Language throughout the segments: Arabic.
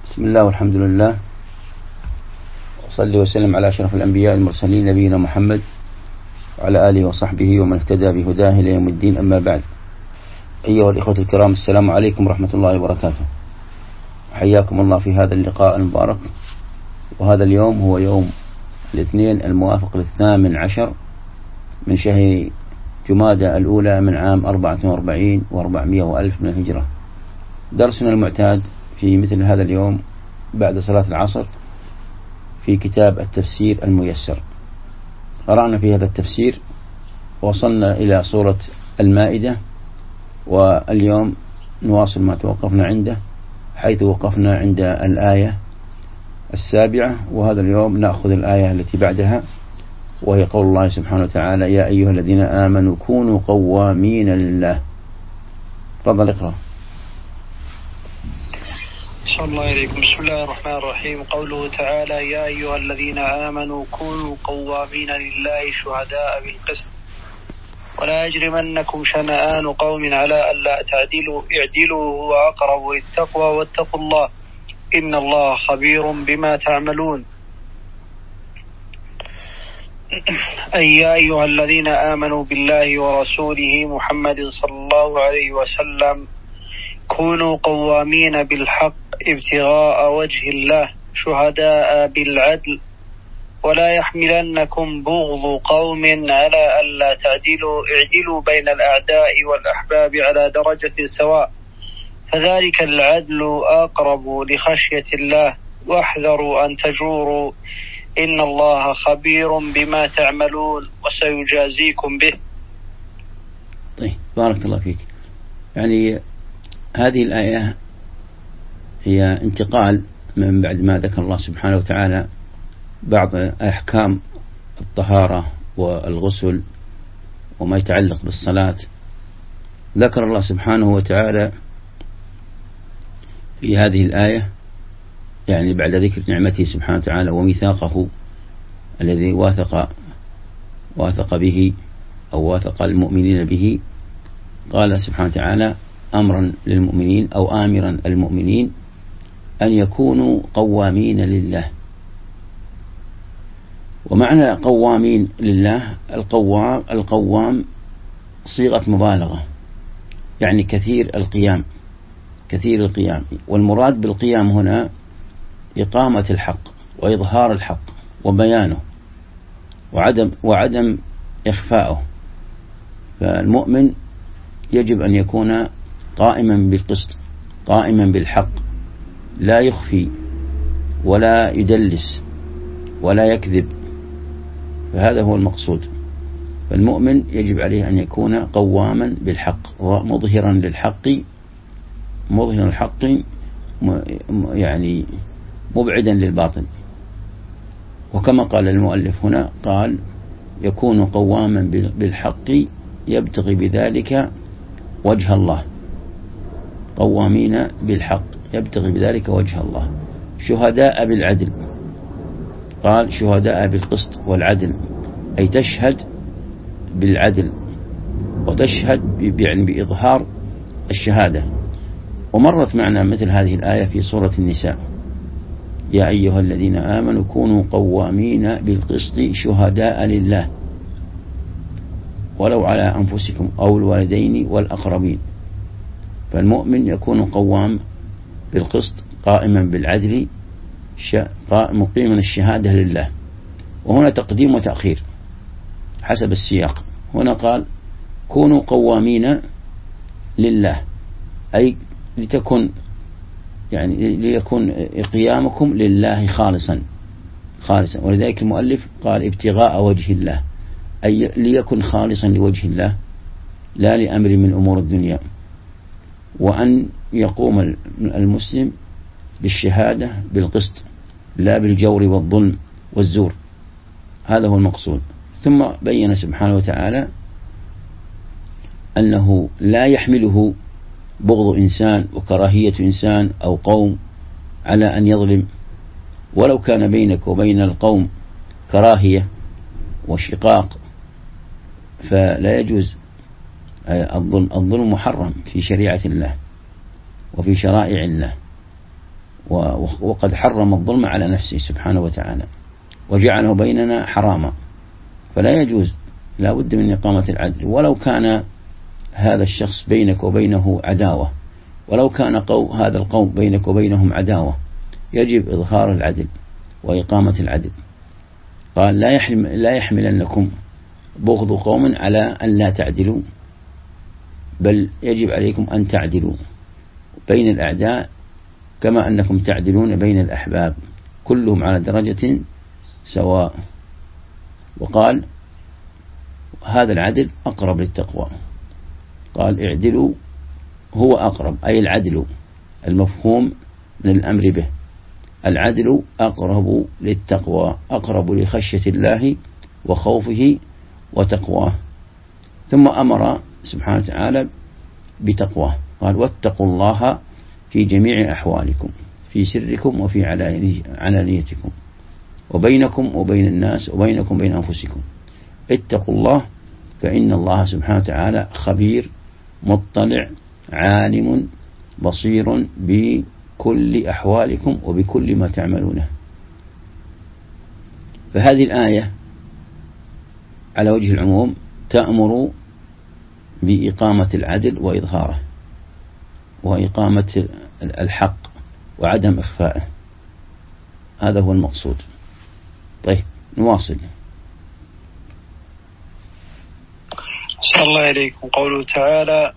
بسم الله والحمد لله، وصلي وسلم على أشرف الأنبياء المرسلين نبينا محمد وعلى آله وصحبه ومن اهتدى بهداه إلى يوم الدين. أما بعد، أيها الإخوة الكرام، السلام عليكم ورحمة الله وبركاته. حياكم الله في هذا اللقاء المبارك. وهذا اليوم هو يوم الاثنين الموافق 18 من شهر جمادى الأولى من عام 44 و400 ألف من الهجرة. درسنا المعتاد في مثل هذا اليوم بعد صلاة العصر في كتاب التفسير الميسر. قرأنا في هذا التفسير وصلنا إلى سورة المائدة، واليوم نواصل ما توقفنا عنده، حيث وقفنا عند الآية 7. وهذا اليوم نأخذ الآية التي بعدها، وهي قول الله سبحانه وتعالى: يا أيها الذين آمنوا كونوا قوامين لله. تفضل اقرأ. صلى الله عليكم. بسم الله الرحمن الرحيم. قوله تعالى: يا أيها الذين آمنوا كونوا قوامين لله شهداء بالقسط ولا يجرمنكم شنآن قوم على ألا تعدلوا اعدلوا هو أقرب للتقوى واتقوا الله إن الله خبير بما تعملون. أي يا أيها الذين آمنوا بالله ورسوله محمد صلى الله عليه وسلم كونوا قوامين بالحق ابتغاء وجه الله شهداء بالعدل ولا يحملنكم بغض قوم على ألا تعدلوا اعدلوا بين الأعداء والأحباب على درجة سواء فذلك العدل أقرب لخشية الله واحذروا أن تجوروا إن الله خبير بما تعملون وسيجازيكم به. طيب، بارك الله فيك. يعني هذه الآية هي انتقال من بعد ما ذكر الله سبحانه وتعالى بعض أحكام الطهارة والغسل وما يتعلق بالصلاة. ذكر الله سبحانه وتعالى في هذه الآية، يعني بعد ذكر نعمته سبحانه وتعالى وميثاقه الذي واثق به أو واثق المؤمنين به، قال سبحانه وتعالى أمرا للمؤمنين أو آمرا المؤمنين أن يكونوا قوامين لله. ومعنى قوامين لله، القوام صيغة مبالغة، يعني كثير القيام. والمراد بالقيام هنا إقامة الحق وإظهار الحق وبيانه وعدم إخفاؤه. فالمؤمن يجب أن يكون قائما بالقسط، قائما بالحق، لا يخفي ولا يدلس ولا يكذب. فهذا هو المقصود. فالمؤمن يجب عليه أن يكون قواما بالحق ومظهرا للحق، مظهر الحق يعني مبعدا للباطل. وكما قال المؤلف هنا، قال يكون قواما بالحق يبتغي بذلك وجه الله. قوامين بالحق يبتغي بذلك وجه الله. شهداء بالعدل، قال شهداء بالقسط والعدل، أي تشهد بالعدل وتشهد يعني بإظهار الشهادة. ومرت معنا مثل هذه الآية في سورة النساء: يا أيها الذين آمنوا كونوا قوامين بالقسط شهداء لله ولو على أنفسكم أو الوالدين والأقربين. فالمؤمن يكون قوام بالقسط، قائما بالعدل، مقيما الشهادة لله. وهنا تقديم وتأخير حسب السياق. هنا قال كونوا قوامين لله، أي ليكون قيامكم لله خالصا. ولذلك المؤلف قال ابتغاء وجه الله، أي ليكن خالصا لوجه الله لا لأمر من أمور الدنيا. وأن يقوم المسلم بالشهادة بالقسط لا بالجور والظلم والزور. هذا هو المقصود. ثم بين سبحانه وتعالى أنه لا يحمله بغض إنسان وكراهية إنسان أو قوم على أن يظلم، ولو كان بينك وبين القوم كراهية وشقاق فلا يجوز الظلم محرم في شريعة الله وفي شرائع الله. وقد حرم الظلم على نفسه سبحانه وتعالى وجعله بيننا حراما، فلا يجوز، لا بد من إقامة العدل. ولو كان هذا الشخص بينك وبينه عداوة، ولو كان هذا القوم بينك وبينهم عداوة، يجب إظهار العدل وإقامة العدل. قال لا يحملنكم بغض قوم على أن لا تعدلوا، بل يجب عليكم أن تعدلوا بين الأعداء كما أنكم تعدلون بين الأحباب، كلهم على درجة سواء. وقال هذا العدل أقرب للتقوى، قال اعدلوا هو أقرب، أي العدل المفهوم من الأمر به، العدل أقرب للتقوى، أقرب لخشية الله وخوفه وتقواه. ثم أمر سبحانه وتعالى بتقواه، قال واتقوا الله في جميع أحوالكم، في سركم وفي علانيتكم، وبينكم وبين الناس، وبينكم وبين أنفسكم. اتقوا الله فإن الله سبحانه وتعالى خبير مطلع عالم بصير بكل أحوالكم وبكل ما تعملونه. فهذه الآية على وجه العموم تأمر بإقامة العدل وإظهاره، وإقامة الحق وعدم إخفائه، هذا هو المقصود. طيب نواصل. صلى الله إليكم. قوله تعالى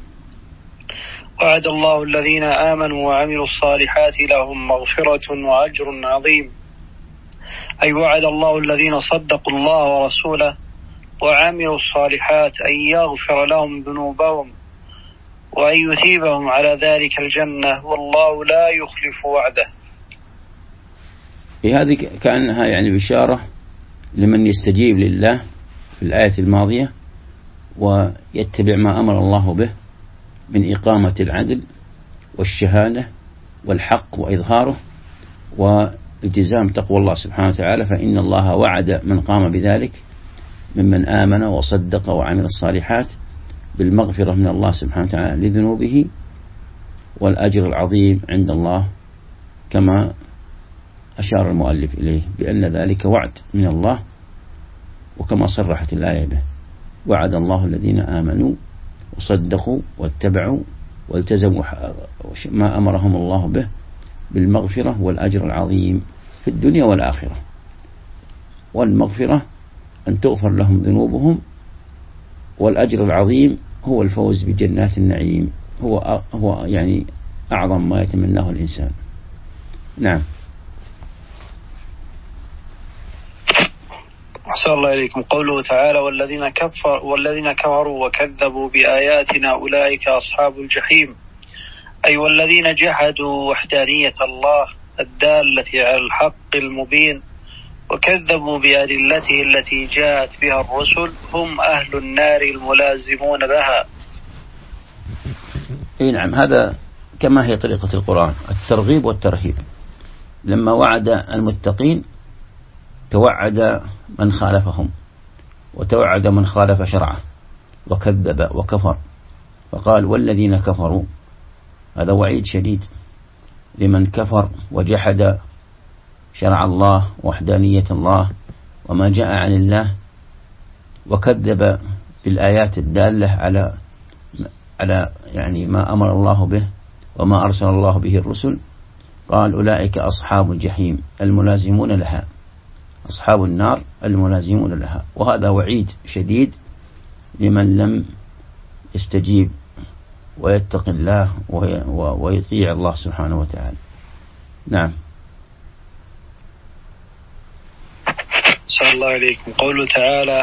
وعد الله الذين آمنوا وعملوا الصالحات لهم مغفرة وأجر عظيم، أي وعد الله الذين صدقوا الله ورسوله وعملوا الصالحات أن يغفر لهم ذنوبهم وأن يثيبهم على ذلك الجنة، والله لا يخلف وعده. هذه كأنها يعني بشارة لمن يستجيب لله في الآية الماضية ويتبع ما أمر الله به من إقامة العدل والشهادة والحق وإظهاره والتزام تقوى الله سبحانه وتعالى، فإن الله وعد من قام بذلك ممن آمن وصدق وعمل الصالحات بالمغفرة من الله سبحانه وتعالى لذنوبه والأجر العظيم عند الله، كما أشار المؤلف إليه بأن ذلك وعد من الله، وكما صرحت الآية به وعد الله الذين آمنوا وصدقوا واتبعوا والتزموا ما أمرهم الله به بالمغفرة والأجر العظيم في الدنيا والآخرة. والمغفرة أن تغفر لهم ذنوبهم، والأجر العظيم هو الفوز بجنات النعيم، هو يعني أعظم ما يتمناه الإنسان. نعم. أحسن الله إليكم. قوله تعالى والذين كفروا وكذبوا بآياتنا أولئك أصحاب الجحيم، أي والذين جحدوا وحدانية الله الدالة على الحق المبين وكذبوا بأدلته التي جاءت بها الرسل هم أهل النار الملازمون لها. نعم، هذا كما هي طريقة القرآن، الترغيب والترهيب. لما وعد المتقين توعد من خالفهم، وتوعد من خالف شرعه وكذب وكفر، فقال والذين كفروا، هذا وعيد شديد لمن كفر وجحد شرع الله وحدانية الله وما جاء عن الله، وكذب بالآيات الدالة على يعني ما أمر الله به وما أرسل الله به الرسل. قال أولئك أصحاب الجحيم الملازمون لها، أصحاب النار الملازمون لها. وهذا وعيد شديد لمن لم يستجيب ويتقي الله ويطيع الله سبحانه وتعالى. نعم. صلى الله عليكم. قوله تعالى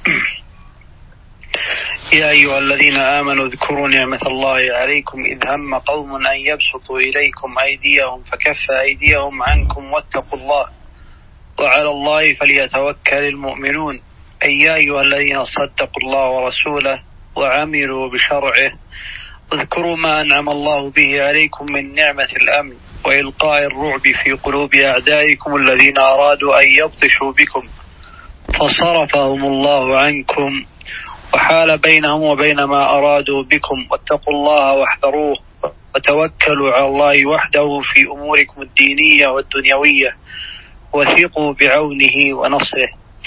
يا أيها الذين آمنوا اذكروا نعمة الله عليكم إذ هم قوم أن يبسطوا إليكم أيديهم فكف أيديهم عنكم واتقوا الله وعلى الله فليتوكل المؤمنون، أي يا أيها الذين صدقوا الله ورسوله وعملوا بشرعه اذكروا ما أنعم الله به عليكم من نعمة الأمن وإلقاء الرعب في قلوب أعدائكم الذين أرادوا أن يبطشوا بكم فصرفهم الله عنكم وحال بينهم وبين ما أرادوا بكم واتقوا الله واحذروه وتوكلوا على الله وحده في أموركم الدينية والدنيوية وثقوا بعونه ونصره.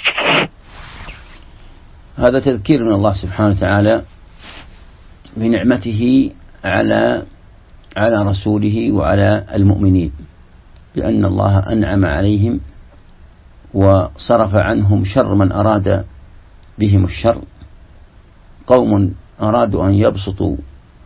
هذا تذكير من الله سبحانه وتعالى بنعمته على رسوله وعلى المؤمنين، بأن الله أنعم عليهم وصرف عنهم شر من أراد بهم الشر. قوم أرادوا أن يبسطوا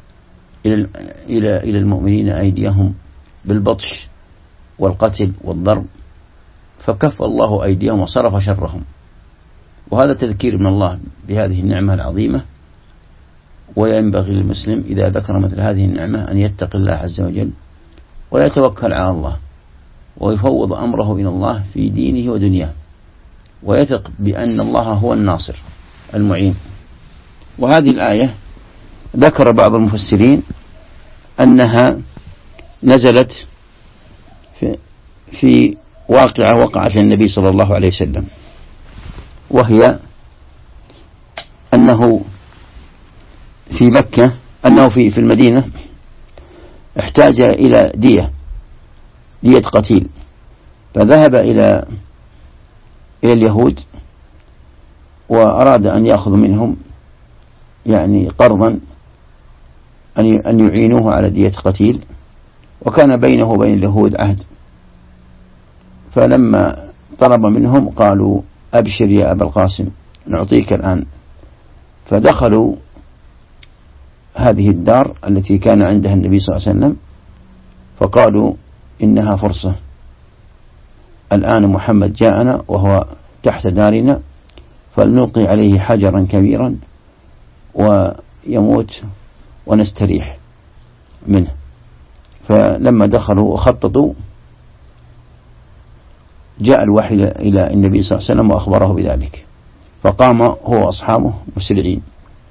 إلى المؤمنين أيديهم بالبطش والقتل والضرب، فكف الله أيديهم وصرف شرهم. وهذا تذكير من الله بهذه النعمة العظيمة، وينبغي للمسلم إذا ذكر مثل هذه النعمة أن يتقي الله عز وجل ويتوكل على الله ويفوض أمره إلى الله في دينه ودنياه، ويثق بأن الله هو الناصر المعين. وهذه الآية ذكر بعض المفسرين أنها نزلت في واقعة وقعت للنبي صلى الله عليه وسلم، وهي أنه في مكة، أنه في المدينة احتاج إلى دية قتيل، فذهب إلى اليهود وأراد أن يأخذ منهم يعني قرضا أن يعينوه على دية قتيل، وكان بينه وبين اليهود عهد. فلما طلب منهم قالوا أبشر يا أبا القاسم نعطيك الآن. فدخلوا هذه الدار التي كان عندها النبي صلى الله عليه وسلم، فقالوا إنها فرصة، الآن محمد جاءنا وهو تحت دارنا، فلنلقي عليه حجرا كبيرا ويموت ونستريح منه. فلما دخلوا وخططوا جاء الوحي إلى النبي صلى الله عليه وسلم وأخبره بذلك، فقام هو وأصحابه مسرعين.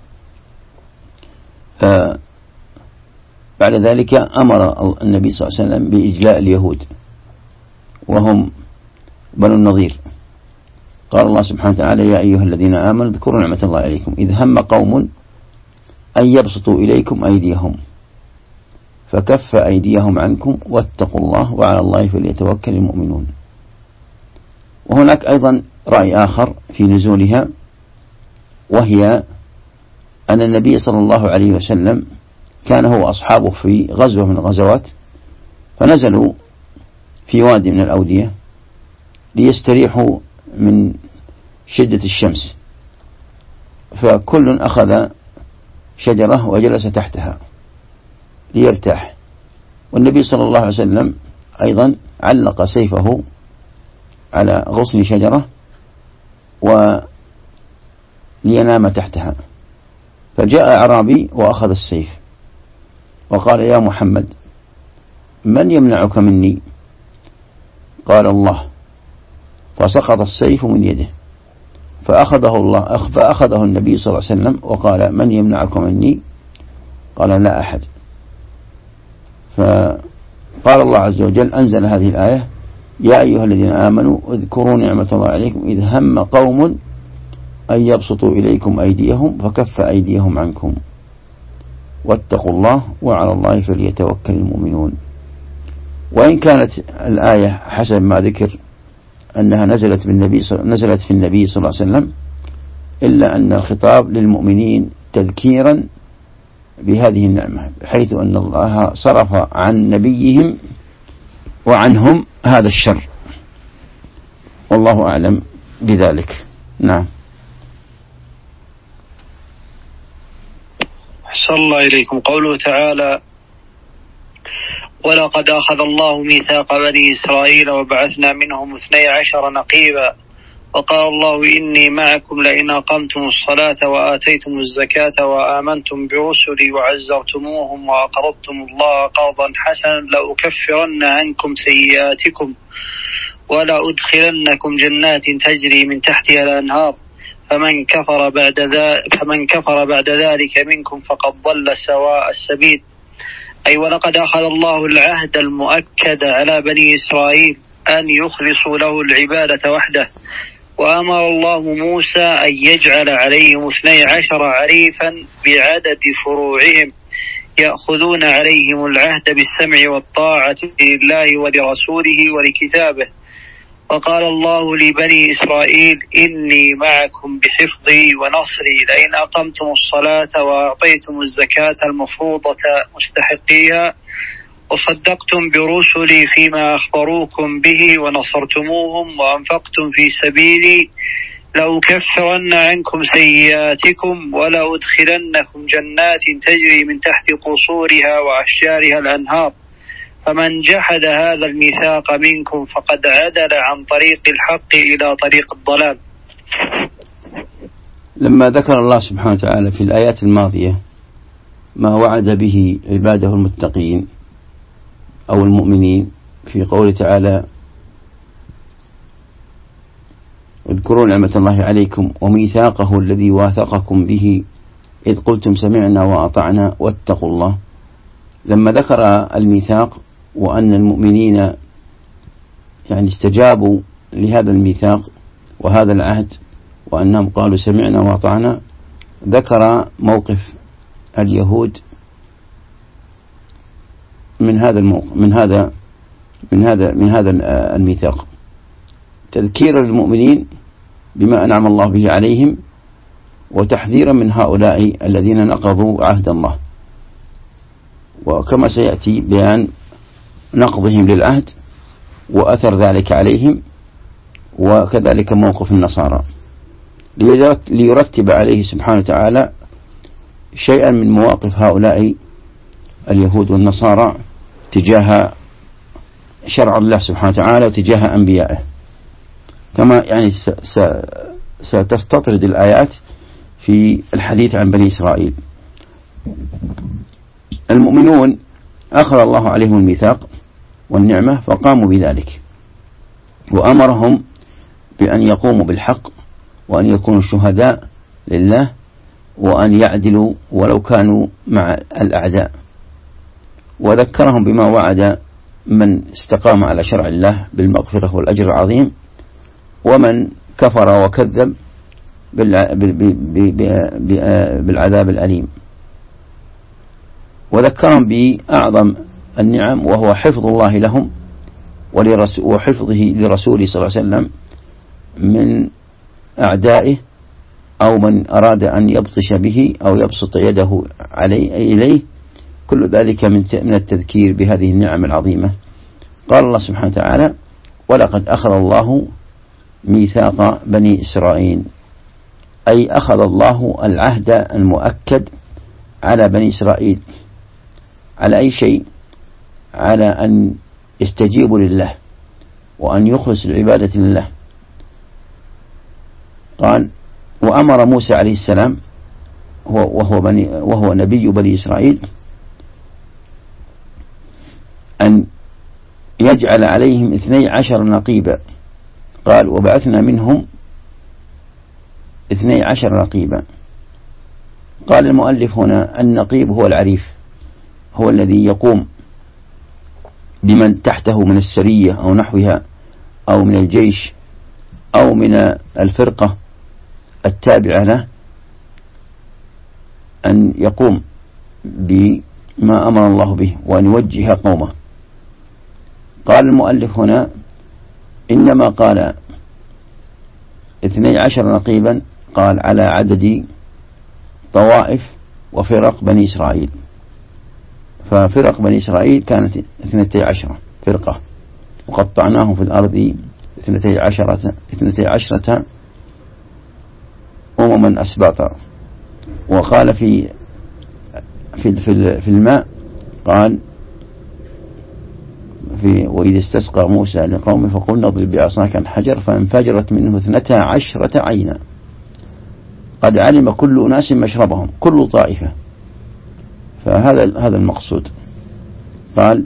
بعد ذلك أمر النبي صلى الله عليه وسلم بإجلاء اليهود وهم بنو النضير. قال الله سبحانه وتعالى يا أيها الذين آمنوا اذكروا نعمة الله عليكم إذ هم قوم أن يبسطوا إليكم أيديهم فكف أيديهم عنكم واتقوا الله وعلى الله فليتوكل المؤمنون. وهناك أيضا رأي آخر في نزولها، وهي أن النبي صلى الله عليه وسلم كان هو أصحابه في غزوة من الغزوات، فنزلوا في وادي من الأودية ليستريحوا من شدة الشمس، فكل أخذ شجرة وجلس تحتها ليرتاح. والنبي صلى الله عليه وسلم أيضا علق سيفه على غصن شجرة ولينام تحتها. فجاء أعرابي وأخذ السيف وقال يا محمد من يمنعك مني؟ قال الله، فسقط السيف من يده، فأخذه النبي صلى الله عليه وسلم وقال من يمنعك مني؟ قال لا أحد. فقال الله عز وجل أنزل هذه الآية يا أيها الذين آمنوا اذكروا نعمة الله عليكم إذ هم قوم أن يبسطوا إليكم أيديهم فكف أيديهم عنكم واتقوا الله وعلى الله فليتوكل المؤمنون. وإن كانت الآية حسب ما ذكر أنها نزلت في النبي صلى الله عليه وسلم، إلا أن الخطاب للمؤمنين تذكيرا بهذه النعمة، حيث أن الله صرف عن نبيهم وعنهم هذا الشر، والله أعلم بذلك. نعم. أحسن الله إليكم. قوله تعالى ولقد أخذ الله ميثاق بني إسرائيل وبعثنا منهم 12 نقيبا وقال الله إني معكم لئن أقمتم الصلاة وآتيتم الزكاة وآمنتم برسلي وعزرتموهم وأقرضتم الله قرضا حسنا لأكفرن عنكم سيئاتكم ولأدخلنكم جنات تجري من تحتها الأنهار فمن كفر بعد ذلك منكم فقد ضل سواء السبيل. أي ولقد أخذ الله العهد المؤكد على بني إسرائيل أن يخلصوا له العبادة وحده، وأمر الله موسى أن يجعل عليهم 12 عريفا بعدد فروعهم يأخذون عليهم العهد بالسمع والطاعة لله ولرسوله ولكتابه. وقال الله لبني إسرائيل إني معكم بحفظي ونصري لئن أقمتم الصلاة وأعطيتم الزكاة المفروضة مستحقيها وصدقتم برسلي فيما أخبروكم به ونصرتموهم وأنفقتم في سبيلي لأكفرن عنكم سيئاتكم ولأدخلنكم جنات تجري من تحت قصورها وأشجارها الأنهار فمن جحد هذا الميثاق منكم فقد عدل عن طريق الحق إلى طريق الضلال. لما ذكر الله سبحانه وتعالى في الآيات الماضية ما وعد به عباده المتقين أو المؤمنين في قوله تعالى اذكروا نعمة الله عليكم وميثاقه الذي واثقكم به إذ قلتم سمعنا وأطعنا واتقوا الله، لما ذكر الميثاق وأن المؤمنين يعني استجابوا لهذا الميثاق وهذا العهد وأنهم قالوا سمعنا وأطعنا، ذكر موقف اليهود من هذا الموقف من هذا الميثاق، تذكيرا للمؤمنين بما أنعم الله به عليهم وتحذيرا من هؤلاء الذين نقضوا عهد الله. وكما سيأتي بيان نقضهم للعهد وأثر ذلك عليهم، وكذلك موقف النصارى، ليرتب عليه سبحانه وتعالى شيئا من مواقف هؤلاء اليهود والنصارى تجاه شرع الله سبحانه وتعالى وتجاه أنبيائه، كما يعني ستستطرد الآيات في الحديث عن بني إسرائيل. المؤمنون أخذ الله عليهم الميثاق والنعمة فقاموا بذلك، وأمرهم بأن يقوموا بالحق وأن يكونوا شهداء لله وأن يعدلوا ولو كانوا مع الأعداء، وذكرهم بما وعد من استقام على شرع الله بالمغفرة والأجر العظيم، ومن كفر وكذب بالعذاب الأليم، وذكرهم بأعظم النعم وهو حفظ الله لهم وحفظه لرسوله صلى الله عليه وسلم من أعدائه أو من أراد أن يبطش به أو يبسط يده إليه، كل ذلك من التذكير بهذه النعم العظيمة. قال الله سبحانه وتعالى ولقد أخذ الله ميثاق بني إسرائيل، أي أخذ الله العهد المؤكد على بني إسرائيل على أي شيء؟ على أن يستجيبوا لله وأن يخلصوا العبادة لله. قال وأمر موسى عليه السلام وهو نبي بني إسرائيل أن يجعل عليهم 12 نقيبا، قال وبعثنا منهم 12 نقيبا. قال المؤلف هنا النقيب هو العريف، هو الذي يقوم بمن تحته من السرية أو نحوها أو من الجيش أو من الفرقة التابعة له، أن يقوم بما أمر الله به وأن يوجه قومه. قال المؤلف هنا إنما قال 12 نقيبا قال على عدد طوائف وفرق بني إسرائيل، ففرق بني إسرائيل كانت 12 فرقة، وقطعناهم في الأرض 12 أمما أسباطا. وقال في الماء قال وإذ استسقى موسى لقومه فقلنا اضرب بعصاك الحجر فانفجرت منه 12 عينا قد علم كل أناس مشربهم، كل طائفة. فهذا المقصود. قال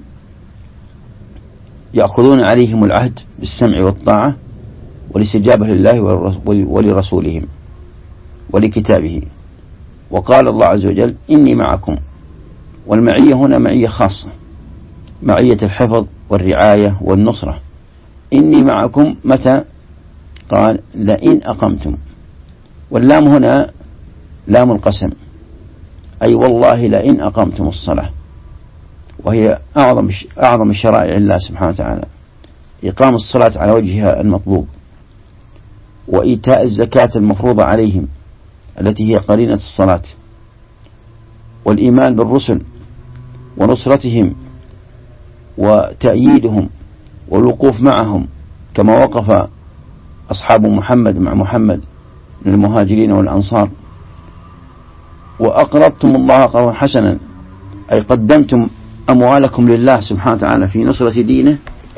يأخذون عليهم العهد بالسمع والطاعة والاستجابة لله ولرسولهم ولكتابه. وقال الله عز وجل إني معكم، والمعية هنا معية خاصة، معية الحفظ والرعاية والنصرة. إني معكم متى؟ قال لئن أقمتم، واللام هنا لام القسم، أي والله لئن أقمتم الصلاة، وهي أعظم شرائع الله سبحانه وتعالى، إقام الصلاة على وجهها المطلوب، وإيتاء الزكاة المفروضة عليهم التي هي قرينة الصلاة، والإيمان بالرسل ونصرتهم وتأييدهم والوقوف معهم كما وقف أصحاب محمد مع محمد من المهاجرين والأنصار. وأقرضتم الله قرضا حسنا، أي قدمتم أموالكم لله سبحانه وتعالى في نصرة دينه.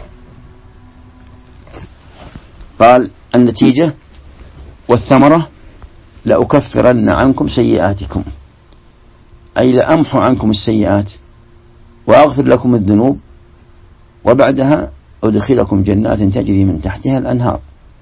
قال النتيجة والثمرة لأكفرن عنكم سيئاتكم، أي لأمحو عنكم السيئات وأغفر لكم الذنوب، وبعدها أدخلكم جنات تجري من تحتها الأنهار.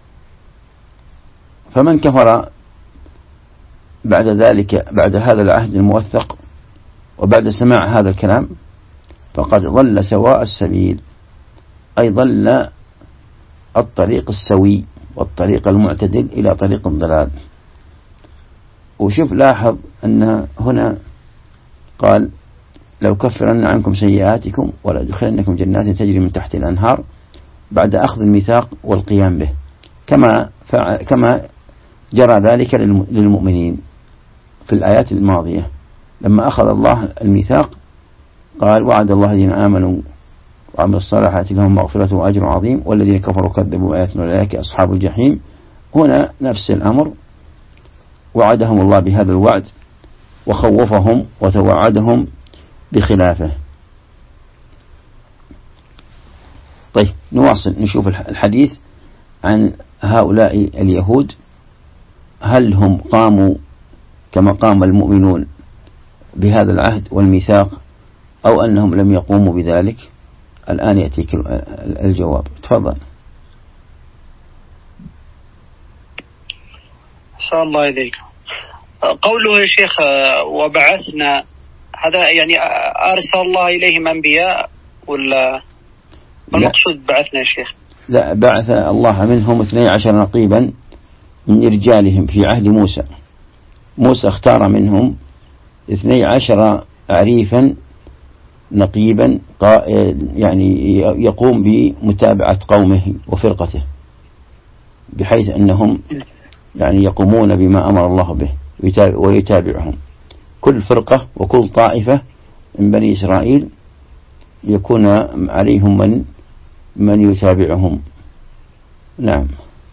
فمن كفر بعد ذلك، بعد هذا العهد الموثق وبعد سماع هذا الكلام، فقد ضل سواء السبيل، أي ضل الطريق السوي والطريق المعتدل إلى طريق الضلال. وشوف لاحظ أن هنا قال لو كفرن عنكم سيئاتكم ولا أدخلنكم جنات تجري من تحت الأنهار، بعد أخذ الميثاق والقيام به، كما جرى ذلك للمؤمنين في الآيات الماضية. لما أخذ الله الميثاق قال وعد الله الذين آمنوا وعملوا الصالحات لهم مغفرة وأجر عظيم، والذين كفروا كذبوا بآياتنا أولئك أصحاب الجحيم. هنا نفس الأمر، وعدهم الله بهذا الوعد وخوفهم وتوعدهم بخلافه. طيب نواصل نشوف الحديث عن هؤلاء اليهود، هل هم قاموا كما قام المؤمنون بهذا العهد والميثاق أو أنهم لم يقوموا بذلك؟ الآن يأتيك الجواب، تفضل. صلى الله إليك. قوله يا شيخ وبعثنا، هذا يعني أرسل الله إليهم أنبياء ولا المقصود بعثنا يا شيخ؟ لا، بعث الله منهم 12 نقيبا من رجالهم في عهد موسى. موسى اختار منهم 12 عريفا نقيبا يعني يقوم بمتابعة قومه وفرقته، بحيث أنهم يعني يقومون بما أمر الله به ويتابعهم. كل فرقة وكل طائفة من بني إسرائيل يكون عليهم من يتابعهم. نعم.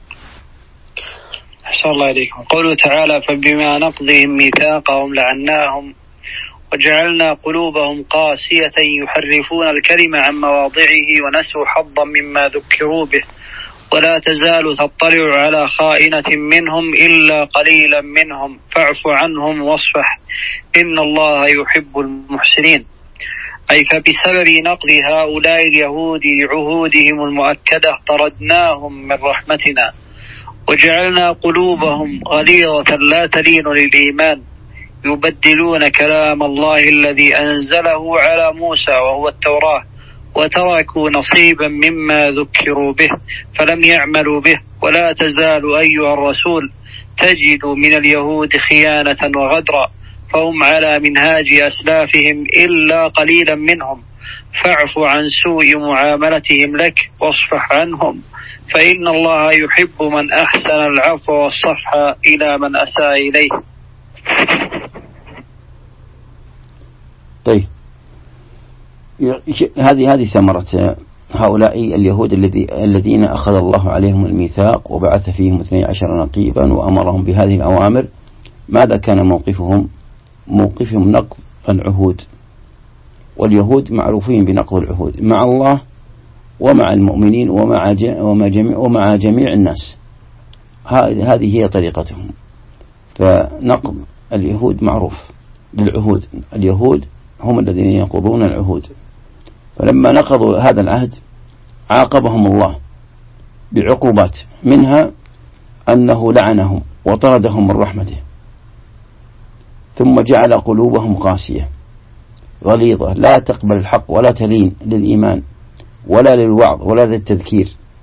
أحسن الله إليكم. قوله تعالى فبما نقضهم ميثاقهم لعناهم وجعلنا قلوبهم قاسية يحرفون الكلمة عن مواضعه ونسوا حظا مما ذكروا به ولا تزال تطلع على خائنة منهم إلا قليلا منهم فاعف عنهم واصفح إن الله يحب المحسنين. أي فبسبب نقض هؤلاء اليهود لعهودهم المؤكدة طردناهم من رحمتنا وجعلنا قلوبهم غليظة لا تلين للإيمان يبدلون كلام الله الذي أنزله على موسى وهو التوراة وتركوا نصيبا مما ذكروا به فلم يعملوا به. ولا تزال أيها الرسول تجد من اليهود خيانة وغدرا فهم على منهاج أسلافهم إلا قليلا منهم فاعف عن سوء معاملتهم لك واصفح عنهم فإن الله يحب من أحسن العفو والصفح إلى من أساء إليه. طيب هذه ثمرة هؤلاء اليهود الذين أخذ الله عليهم الميثاق وبعث فيهم 12 نقيبا وأمرهم بهذه الأوامر. ماذا كان موقفهم؟ موقفهم نقض العهود، واليهود معروفين بنقض العهود مع الله ومع المؤمنين ومع جميع الناس. هذه هي طريقتهم. فنقض اليهود معروف بالعهود، اليهود هم الذين ينقضون العهود. فلما نقضوا هذا العهد عاقبهم الله بعقوبات، منها أنه لعنهم وطردهم من رحمته، ثم جعل قلوبهم قاسية غليظة لا تقبل الحق ولا تلين للإيمان ولا للوعظ ولا للتذكير.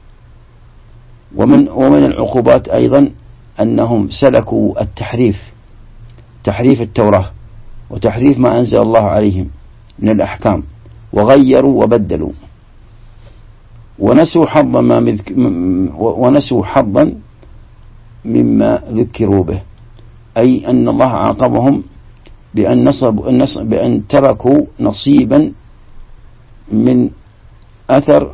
ومن العقوبات أيضا أنهم سلكوا تحريف التوراة وتحريف ما أنزل الله عليهم من الأحكام، وغيروا وبدلوا، ونسوا حظا مما ذكروا به، أي أن الله عاقبهم بأن تركوا نصيبا من أثر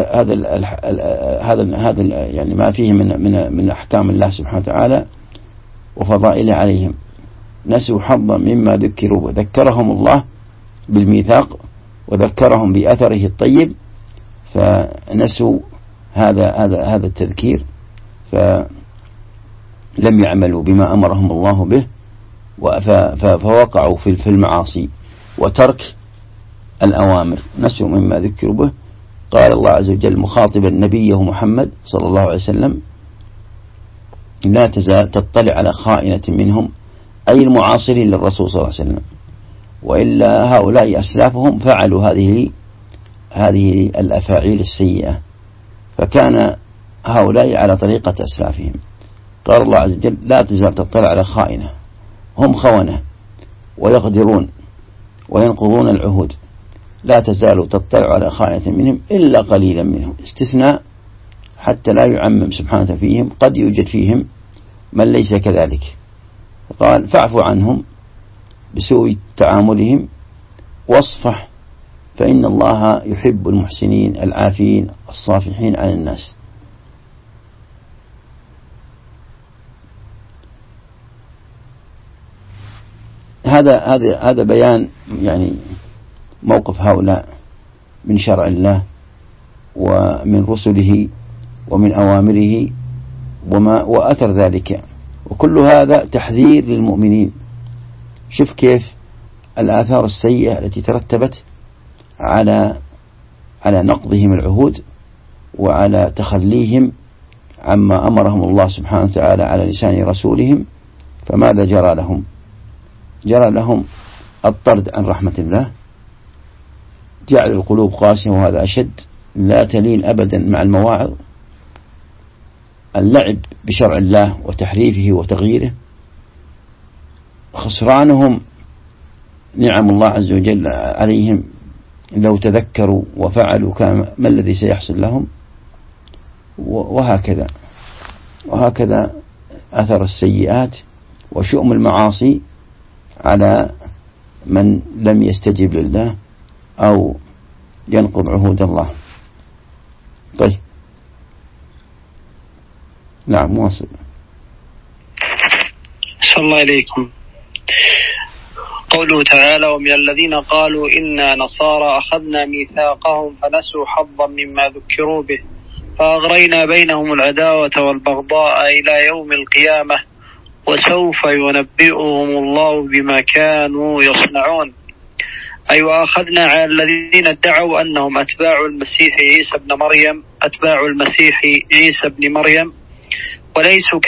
هذا يعني ما فيه من أحكام الله سبحانه وتعالى وفضائله عليهم. نسوا حظا مما ذكروا به، ذكرهم الله بالميثاق وذكرهم بأثره الطيب، فنسوا هذا التذكير، فلم يعملوا بما أمرهم الله به، فوقعوا في المعاصي وترك الأوامر، نسوا مما ذكروا به. قال الله عز وجل مخاطبا نبيه محمد صلى الله عليه وسلم: لا تزال تطلع على خائنة منهم، أي المعاصرين للرسول صلى الله عليه وسلم، وإلا هؤلاء أسلافهم فعلوا هذه الأفاعيل السيئة، فكان هؤلاء على طريقة أسلافهم. قال الله عز وجل: لا تزال تطلع على خائنة، هم خونة ويغدرون وينقضون العهود، لا تزال تطلع على خائنة منهم إلا قليلا منهم، استثناء حتى لا يعمم سبحانه فيهم، قد يوجد فيهم من ليس كذلك. قال: فاعف عنهم بسوء تعاملهم واصفح، فإن الله يحب المحسنين العافين الصافحين عن الناس. هذا بيان يعني موقف هؤلاء من شرع الله ومن رسله ومن أوامره وأثر ذلك، وكل هذا تحذير للمؤمنين. شوف كيف الآثار السيئة التي ترتبت على نقضهم العهود وعلى تخليهم عما أمرهم الله سبحانه وتعالى على لسان رسولهم. فماذا جرى لهم؟ جرى لهم الطرد عن رحمة الله، جعل القلوب قاسية، وهذا أشد، لا تلين أبدا مع المواعظ، اللعب بشرع الله وتحريفه وتغييره، خسرانهم نعم الله عز وجل عليهم لو تذكروا وفعلوا ما الذي سيحصل لهم، وهكذا أثر السيئات وشؤم المعاصي على من لم يستجب لله أو ينقض عهود الله. طيب نعم، مواصل. صلى الله عليكم. قوله تعالى: ومن الذين قالوا إنا نصارى أخذنا ميثاقهم فنسوا حظا مما ذكروا به فأغرينا بينهم العداوة والبغضاء إلى يوم القيامة وسوف ينبئهم الله بما كانوا يصنعون. أي وأخذنا على الذين ادعوا أنهم أتباع المسيح عيسى بن مريم وليسوا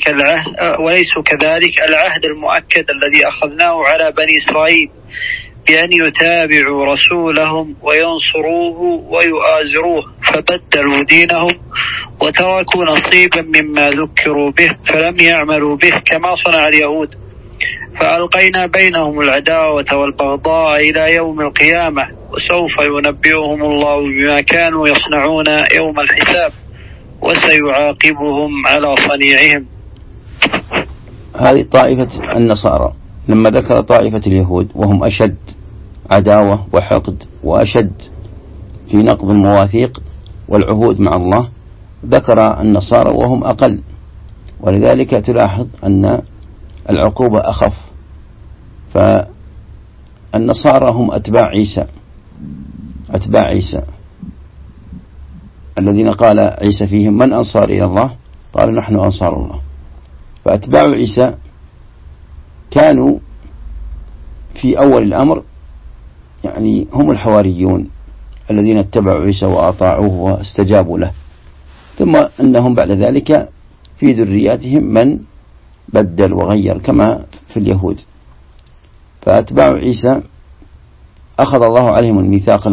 كذلك العهد المؤكد الذي أخذناه على بني إسرائيل بأن يتابعوا رسولهم وينصروه ويؤازروه، فبدلوا دينهم وتركوا نصيبا مما ذكروا به فلم يعملوا به كما صنع اليهود، فألقينا بينهم العداوة والبغضاء إلى يوم القيامة وسوف ينبئهم الله بما كانوا يصنعون يوم الحساب وسيعاقبهم على صنيعهم. هذه طائفة النصارى لما ذكر طائفة اليهود وهم أشد عداوة وحقد وأشد في نقض المواثيق والعهود مع الله، ذكر النصارى وهم أقل، ولذلك تلاحظ أن العقوبة أخف. فالنصارى هم أتباع عيسى الذين قال عيسى فيهم: من أنصار إلى الله؟ قالوا: نحن أنصار الله. فأتباع عيسى كانوا في أول الأمر يعني هم الحواريون الذين اتبعوا عيسى وأطاعوه واستجابوا له، ثم أنهم بعد ذلك في ذرياتهم من بدل وغير كما في اليهود. فأتباع عيسى أخذ الله عليهم الميثاق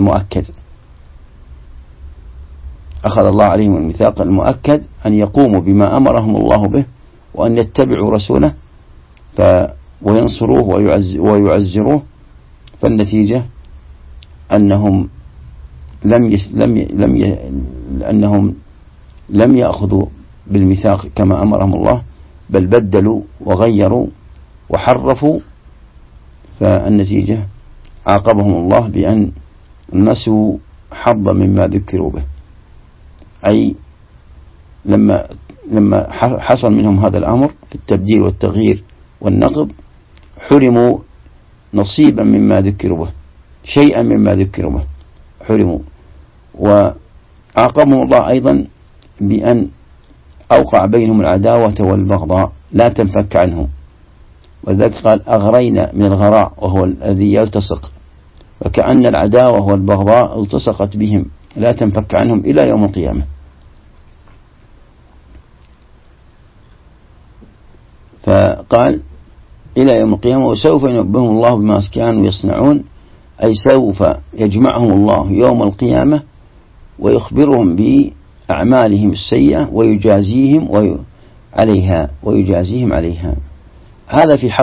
المؤكد، أن يقوموا بما أمرهم الله به وأن يتبعوا رسوله، وينصروه ويعزروه، فالنتيجة أنهم لم يأخذوا بالميثاق كما أمرهم الله، بل بدلوا وغيروا وحرفوا، فالنتيجة عاقبهم الله بأن نسوا حظا مما ذكروا به. أي لما حصل منهم هذا الأمر في التبديل والتغيير والنقض، حرموا نصيبا مما ذكروا به، شيئا مما ذكروا به حرموا. وعاقبهم الله أيضا بأن أوقع بينهم العداوة والبغضاء لا تنفك عنهم، ولذلك قال أغرينا من الغراء وهو الذي يلتصق، وكأن العداوة والبغضاء التصقت بهم لا تنفك عنهم إلى يوم القيامة. فقال إلى يوم القيامة وسوف ينبههم الله بما كانوا يصنعون، أي سوف يجمعهم الله يوم القيامة ويخبرهم بأعمالهم السيئة ويجازيهم عليها. هذا في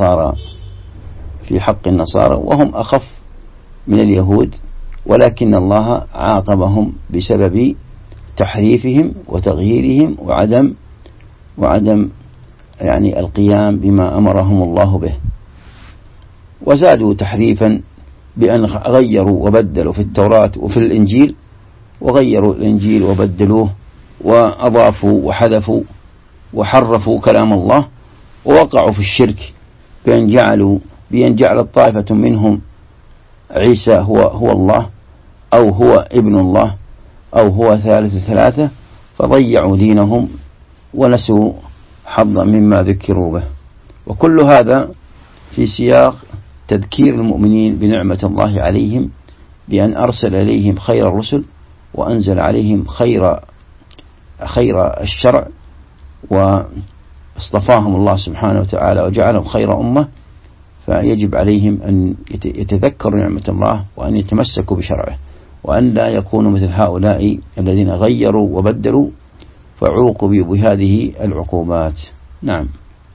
حق النصارى وهم أخف من اليهود، ولكن الله عاقبهم بسبب تحريفهم وتغييرهم وعدم يعني القيام بما أمرهم الله به. وزادوا تحريفا بأن غيروا وبدلوا في التوراة وفي الإنجيل، وغيروا الإنجيل وبدلوه وأضافوا وحذفوا وحرفوا كلام الله، ووقعوا في الشرك بأن جعلت طائفة منهم عيسى هو الله، أو هو ابن الله، أو هو ثالث ثلاثة، فضيعوا دينهم ونسوا حظا مما ذكروا به. وكل هذا في سياق تذكير المؤمنين بنعمة الله عليهم بأن أرسل إليهم خير الرسل، وأنزل عليهم خير الشرع، واصطفاهم الله سبحانه وتعالى وجعلهم خير أمة. فيجب عليهم أن يتذكروا نعمة الله وأن يتمسكوا بشرعه، وأن لا يكونوا مثل هؤلاء الذين غيروا وبدلوا فعوقبوا بهذه العقوبات. نعم.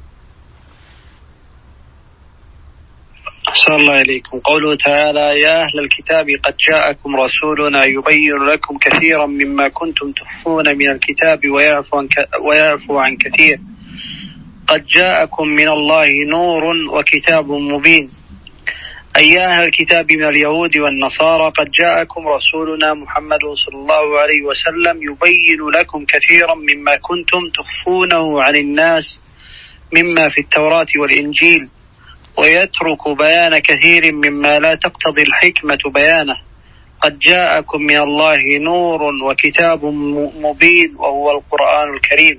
أحسن الله إليكم. قوله تعالى: يا أهل الكتاب قد جاءكم رسولنا يبين لكم كثيرا مما كنتم تخفون من الكتاب ويعفو عن كثير. قد جاءكم من الله نور وكتاب مبين. أي يا أهل الكتاب من اليهود والنصارى قد جاءكم رسولنا محمد صلى الله عليه وسلم يبين لكم كثيرا مما كنتم تخفونه عن الناس مما في التوراة والإنجيل، ويترك بيان كثير مما لا تقتضي الحكمة بيانه. قد جاءكم من الله نور وكتاب مبين وهو القرآن الكريم.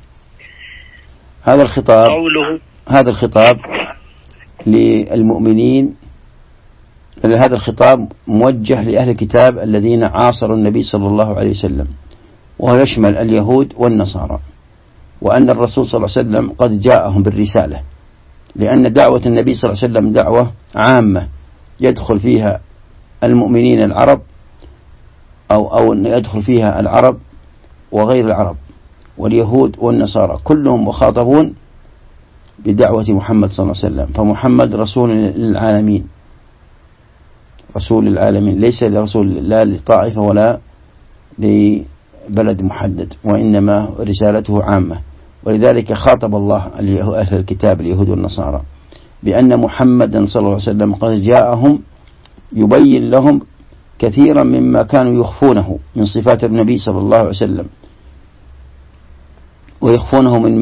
هذا الخطاب للمؤمنين، هذا الخطاب موجه لأهل الكتاب الذين عاصروا النبي صلى الله عليه وسلم، وهو يشمل اليهود والنصارى، وأن الرسول صلى الله عليه وسلم قد جاءهم بالرسالة، لأن دعوة النبي صلى الله عليه وسلم دعوة عامة يدخل فيها المؤمنين العرب أو يدخل فيها العرب وغير العرب واليهود والنصارى، كلهم مخاطبون بدعوة محمد صلى الله عليه وسلم. فمحمد رسول للعالمين، رسول العالمين، ليس رسول لا لطائفة ولا لبلد محدد، وإنما رسالته عامة. ولذلك خاطب الله أهل الكتاب اليهود والنصارى بأن محمدا صلى الله عليه وسلم قد جاءهم يبين لهم كثيرا مما كانوا يخفونه من صفات النبي صلى الله عليه وسلم، ويخفونه من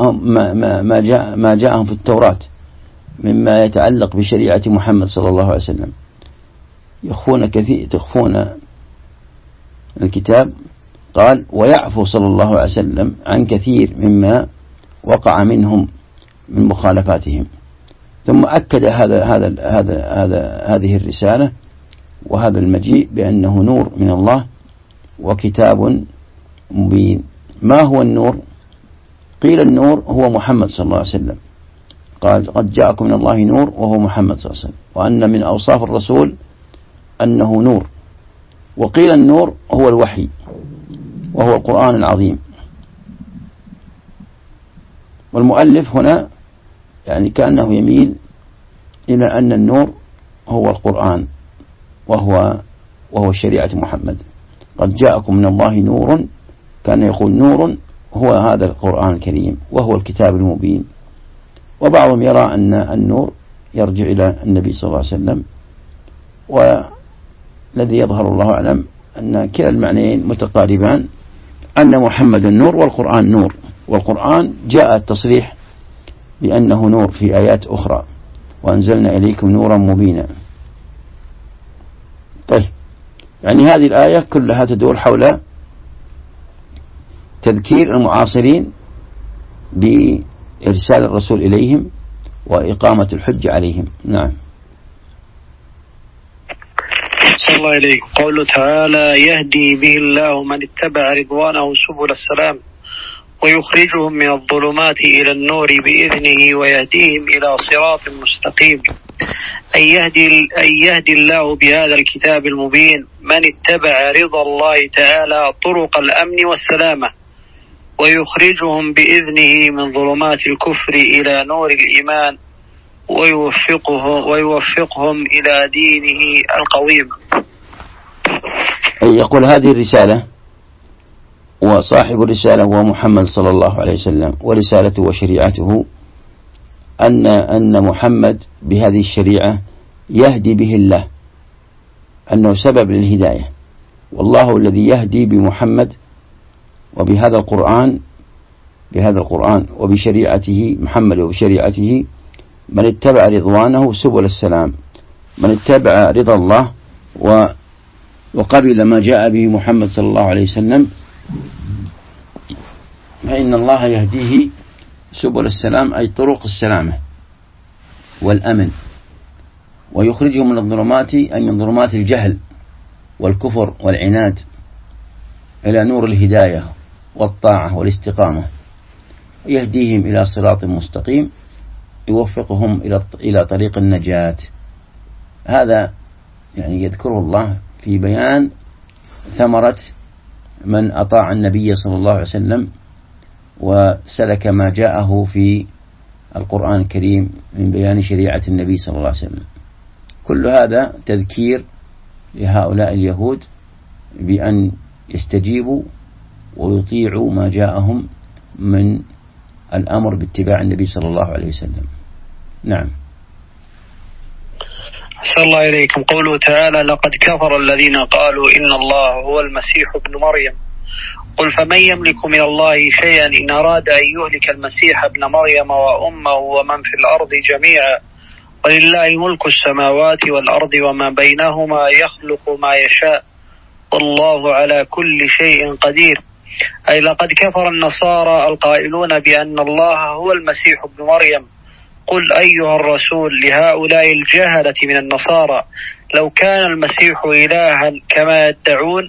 ما جاءهم في التوراة مما يتعلق بشريعة محمد صلى الله عليه وسلم. تخفون الكتاب. قال: ويعفو صلى الله عليه وسلم عن كثير مما وقع منهم من مخالفاتهم. ثم أكد هذه الرسالة وهذا المجيء بأنه نور من الله وكتاب مبين. ما هو النور؟ قيل النور هو محمد صلى الله عليه وسلم. قال: قد جاءكم من الله نور وهو محمد صلى الله عليه وسلم، وأن من أوصاف الرسول أنه نور. وقيل النور هو الوحي وهو القرآن العظيم. والمؤلف هنا يعني كأنه يميل إلى أن النور هو القرآن وهو شريعة محمد. قد جاءكم من الله نور، كان يقول نور هو هذا القرآن الكريم وهو الكتاب المبين. وبعضهم يرى أن النور يرجع إلى النبي صلى الله عليه وسلم، والذي يظهر الله أعلم أن كلا المعنيين متقاربان، أن محمد النور والقرآن نور، والقرآن جاء التصريح بأنه نور في آيات أخرى، وأنزلنا إليكم نورا مبينا. طيب، يعني هذه الآية كلها تدور حول تذكير المعاصرين بإرسال الرسول إليهم وإقامة الحج عليهم. نعم. صلى الله عليه. قوله تعالى: يهدي به الله من اتبع رضوانه سبل السلام ويخرجهم من الظلمات إلى النور بإذنه ويهديهم إلى صراط مستقيم. أن يهدي الله بهذا الكتاب المبين من اتبع رضا الله تعالى طرق الأمن والسلامة، ويخرجهم بإذنه من ظلمات الكفر إلى نور الإيمان، ويوفقهم إلى دينه القويم. يقول هذه الرسالة، وصاحب الرسالة هو محمد صلى الله عليه وسلم، ورسالته وشريعته أن محمد بهذه الشريعة يهدي به الله، أنه سبب للهداية، والله الذي يهدي بمحمد وبهذا القرآن وبشريعته محمد وبشريعته من اتبع رضوانه سبل السلام، من اتبع رضا الله وقبل ما جاء به محمد صلى الله عليه وسلم، فإن الله يهديه سبل السلام، أي طرق السلامة والأمن، ويخرجهم من الظلمات، أي من ظلمات الجهل والكفر والعناد، إلى نور الهداية والطاعة والاستقامة، يهديهم إلى صراط مستقيم، يوفقهم إلى طريق النجاة. هذا يعني يذكره الله في بيان ثمرة من أطاع النبي صلى الله عليه وسلم وسلك ما جاءه في القرآن الكريم من بيان شريعة النبي صلى الله عليه وسلم. كل هذا تذكير لهؤلاء اليهود بأن يستجيبوا ويطيعوا ما جاءهم من الأمر باتباع النبي صلى الله عليه وسلم. نعم. أحسن الله إليكم. قوله تعالى: لقد كفر الذين قالوا إن الله هو المسيح ابن مريم، قل فمن يملك من الله شيئا إن أراد أن يهلك المسيح ابن مريم وأمه ومن في الأرض جميعا، ولله ملك السماوات والأرض وما بينهما يخلق ما يشاء والله على كل شيء قدير. أي لقد كفر النصارى القائلون بأن الله هو المسيح ابن مريم. قل أيها الرسول لهؤلاء الجهلة من النصارى: لو كان المسيح إلها كما يدعون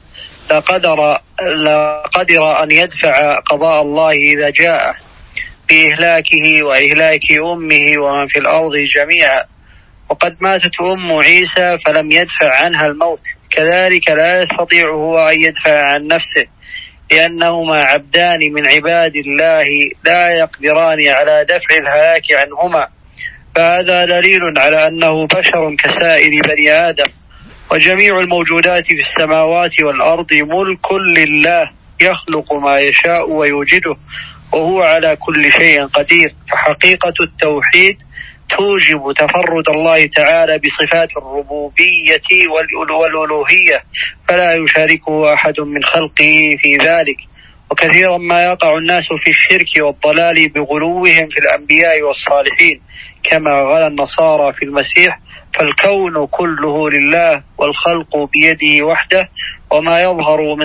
لقدر أن يدفع قضاء الله إذا جاء بإهلاكه وإهلاك أمه ومن في الأرض جميعا، وقد ماتت أم عيسى فلم يدفع عنها الموت، كذلك لا يستطيع هو أن يدفع عن نفسه، لأنهما عبدان من عباد الله لا يقدران على دفع الهلاك عنهما، فهذا دليل على أنه بشر كسائر بني آدم. وجميع الموجودات في السماوات والأرض ملك لله يخلق ما يشاء ويوجده وهو على كل شيء قدير. فحقيقة التوحيد توجب تفرد الله تعالى بصفات الربوبية والألوهية، فلا يشاركه أحد من خلقه في ذلك. وكثيرا ما يقع الناس في الشرك والضلال بغلوهم في الأنبياء والصالحين كما غلا النصارى في المسيح، فالكون كله لله والخلق بيده وحده، وما يظهر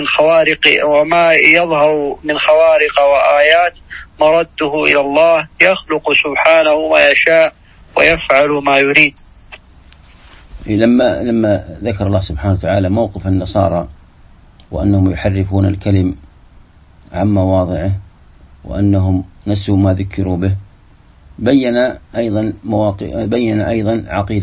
من خوارق وآيات مرده إلى الله، يخلق سبحانه ما يشاء ويفعل ما يريد. لما ذكر الله سبحانه وتعالى موقف النصارى وأنهم يحرفون الكلم عن مواضعه وأنهم نسوا ما ذكروا به، بين أيضا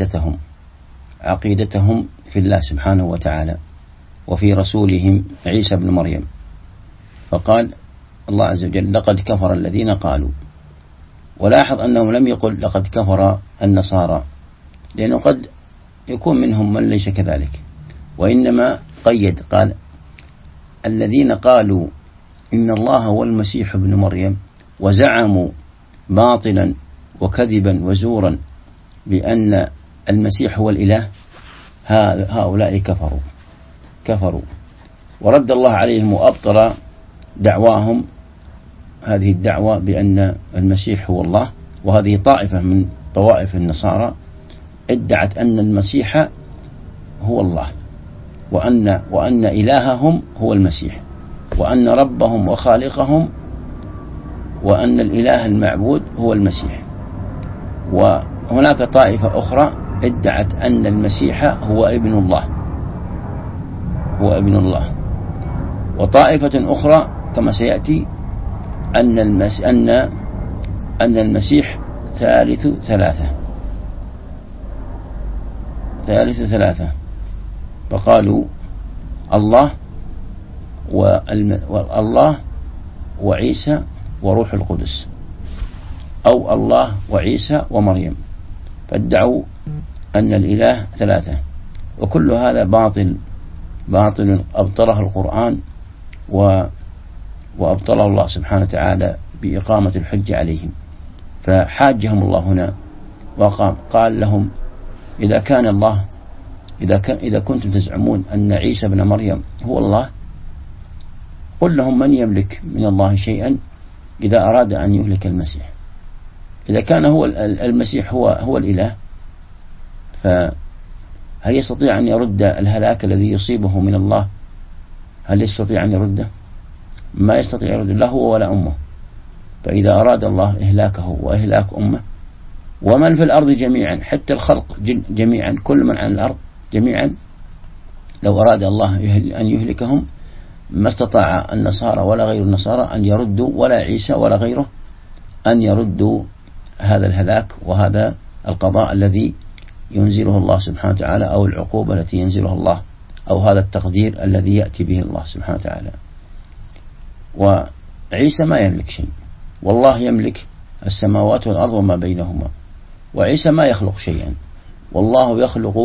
عقيدتهم في الله سبحانه وتعالى وفي رسولهم عيسى بن مريم. فقال الله عز وجل: لقد كفر الذين قالوا. ولاحظ أنه لم يقل لقد كفر النصارى، لأنه قد يكون منهم من ليس كذلك، وإنما قيد قال الذين قالوا إن الله هو المسيح ابن مريم وزعموا باطلا وكذبا وزورا بأن المسيح هو الإله، هؤلاء كفروا، ورد الله عليهم وأبطل دعواهم هذه الدعوة بأن المسيح هو الله. وهذه طائفة من طوائف النصارى ادعت أن المسيح هو الله، وأن إلههم هو المسيح، وأن ربهم وخالقهم وأن الإله المعبود هو المسيح. وهناك طائفة أخرى ادعت أن المسيح هو ابن الله، وطائفة أخرى كما سيأتي أن المسيح ثالث ثلاثة، فقالوا الله وعيسى وروح القدس، أو الله وعيسى ومريم، فادعوا أن الإله ثلاثة. وكل هذا باطل أبطله القرآن وأبطله الله سبحانه وتعالى بإقامة الحجة عليهم. فحاجهم الله هنا وقال لهم إذا كنتم تزعمون أن عيسى بن مريم هو الله، قل لهم من يملك من الله شيئا إذا أراد أن يهلك المسيح. إذا كان هو المسيح هو الإله، فهل يستطيع أن يرد الهلاك الذي يصيبه من الله؟ هل يستطيع أن يرده؟ ما يستطيع يرد، لا هو ولا أمه. فإذا أراد الله إهلاكه وإهلاك أمه ومن في الأرض جميعا، حتى الخلق جميعا، كل من على الأرض جميعا، لو أراد الله أن يهلكهم ما استطاع النصارى ولا غير النصارى أن يردوا، ولا عيسى ولا غيره أن يردوا هذا الهلاك وهذا القضاء الذي ينزله الله سبحانه وتعالى، أو العقوبة التي ينزلها الله، أو هذا التقدير الذي يأتي به الله سبحانه وتعالى. وعيسى ما يملك شيء، والله يملك السماوات والأرض وما بينهما، وعيسى ما يخلق شيئا، والله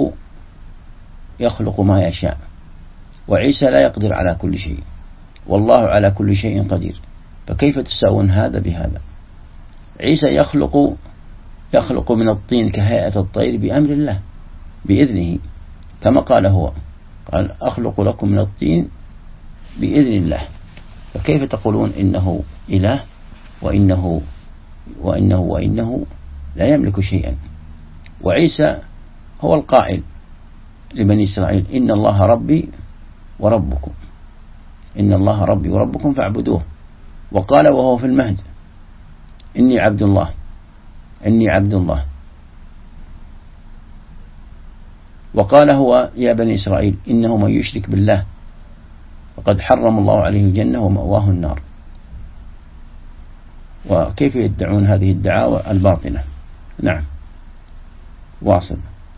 يخلق ما يشاء، وعيسى لا يقدر على كل شيء، والله على كل شيء قدير. فكيف تساوون هذا بهذا؟ عيسى يخلق من الطين كهيئة الطير بأمر الله بإذنه، كما قال هو، قال أخلق لكم من الطين بإذن الله. فكيف تقولون إنه إله وإنه لا يملك شيئا؟ وعيسى هو القائل لبني إسرائيل إن الله ربي وربكم فاعبدوه. وقال وهو في المهد إني عبد الله. وقال هو يا بني إسرائيل إنه من يشرك بالله فقد حرم الله عليه الجنة ومأواه النار. وكيف يدعون هذه الدعاوى الباطلة؟ نعم، واصل.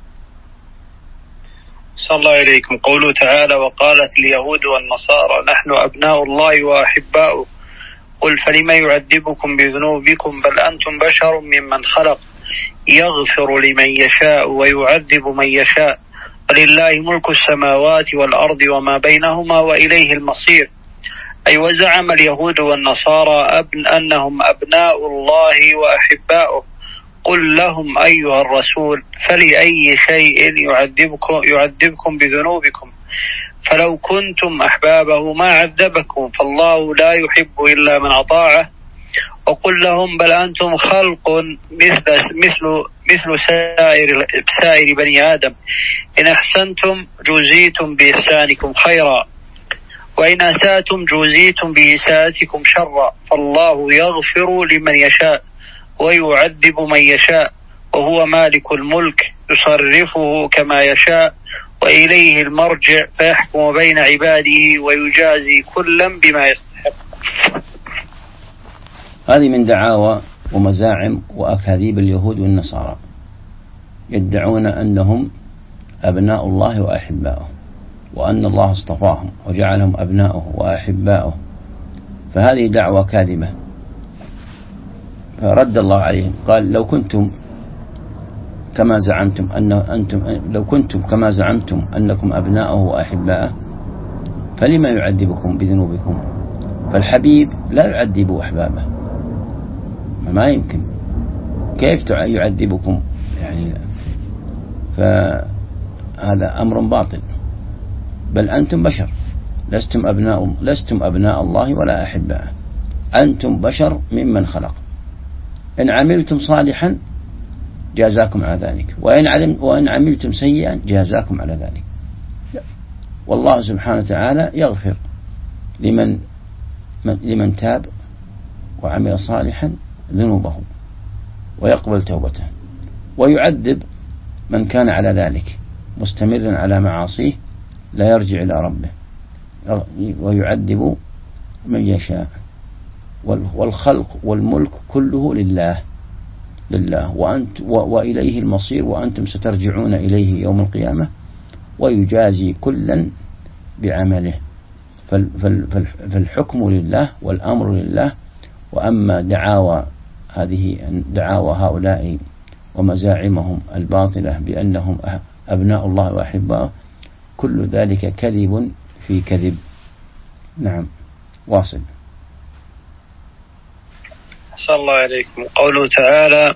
صلى الله عليكم. قوله تعالى وقالت اليهود والنصارى نحن أبناء الله وأحباؤه قل فلم يعذبكم بذنوبكم بل أنتم بشر ممن خلق يغفر لمن يشاء ويعذب من يشاء ولله ملك السماوات والأرض وما بينهما وإليه المصير. أي وزعم اليهود والنصارى أنهم أبناء الله وأحباؤه. قل لهم أيها الرسول فلأي شيء يعذبكم بذنوبكم؟ فلو كنتم أحبابه ما عذبكم، فالله لا يحب إلا من أطاعه. وقل لهم بل أنتم خلق مثل سائر بني آدم، إن أحسنتم جزيتم بإحسانكم خيرا، وإن أسأتم جزيتم بإساءتكم شرا، فالله يغفر لمن يشاء ويعذب من يشاء، وهو مالك الملك يصرفه كما يشاء، وإليه المرجع فيحكم بين عباده ويجازي كلا بما يستحق. هذه من دعاوى ومزاعم وأكاذيب اليهود والنصارى، يدعون أنهم أبناء الله وأحباؤه، وأن الله اصطفاهم وجعلهم أبناؤه وأحباؤه، فهذه دعوة كاذبة. فرد الله عليهم قال لو كنتم كما زعمتم أنكم أبناءه وأحباءه فلما يعذبكم بذنوبكم؟ فالحبيب لا يعذب أحبابه، ما يمكن، كيف يعذبكم يعني؟ فهذا أمر باطل، بل أنتم بشر، لستم أبناء الله ولا أحباءه، أنتم بشر ممن خلق، إن عملتم صالحا جازاكم على ذلك، وإن عملتم سيئا جازاكم على ذلك. والله سبحانه وتعالى يغفر لمن تاب وعمل صالحا ذنوبه ويقبل توبته، ويعذب من كان على ذلك مستمرا على معاصيه لا يرجع إلى ربه، ويعذب من يشاء. والخلق والملك كله لله وإليه المصير، وأنتم سترجعون إليه يوم القيامة ويجازي كلا بعمله. فالحكم لله والأمر لله. وأما دعاوى هؤلاء ومزاعمهم الباطلة بأنهم أبناء الله وأحباؤه، كل ذلك كذب في كذب. نعم، واصل. صلى الله عليكم. قوله تعالى: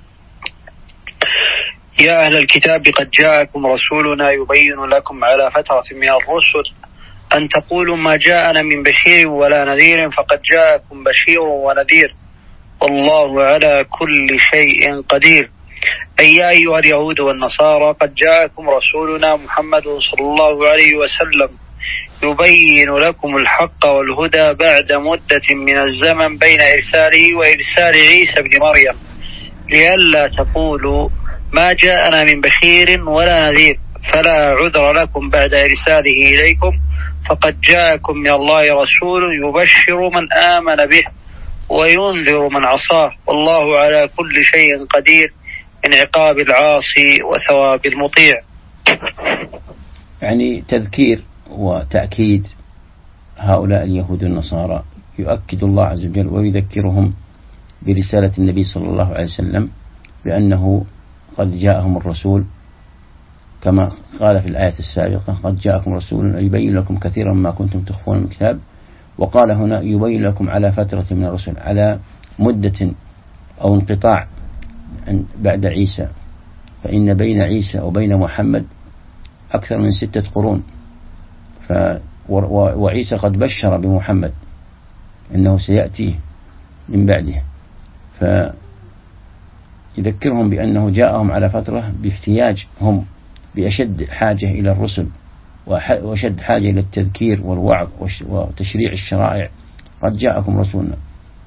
يا أهل الكتاب قد جاءكم رسولنا يبين لكم على فترة من الرسل أن تقولوا ما جاءنا من بشير ولا نذير، فقد جاءكم بشير ونذير والله على كل شيء قدير. أي يا أيها اليهود والنصارى قد جاءكم رسولنا محمد صلى الله عليه وسلم يبين لكم الحق والهدى بعد مدة من الزمن بين إرساله وإرسال عيسى بن مريم، لئلا تقولوا ما جاءنا من بشير ولا نذير، فلا عذر لكم بعد إرساله إليكم، فقد جاءكم من الله رسول يبشر من آمن به وينذر من عصاه، والله على كل شيء قدير، من عقاب العاصي وثواب المطيع. يعني تذكير وتأكيد هؤلاء اليهود والنصارى، يؤكد الله عز وجل ويذكرهم برسالة النبي صلى الله عليه وسلم بأنه قد جاءهم الرسول، كما قال في الآية السابقة: قد جاءكم رسول يبين لكم كثيرا ما كنتم تخفون من الكتاب. وقال هنا يبين لكم على فترة من الرسل، على مدة أو انقطاع بعد عيسى، فإن بين عيسى وبين محمد أكثر من 6 قرون. وعيسى قد بشر بمحمد إنه سيأتي من بعده، فيذكرهم بأنه جاءهم على فترة باحتياج، هم بأشد حاجة إلى الرسل وأشد حاجة إلى التذكير والوعظ وتشريع الشرائع. قد جاءكم رسولنا،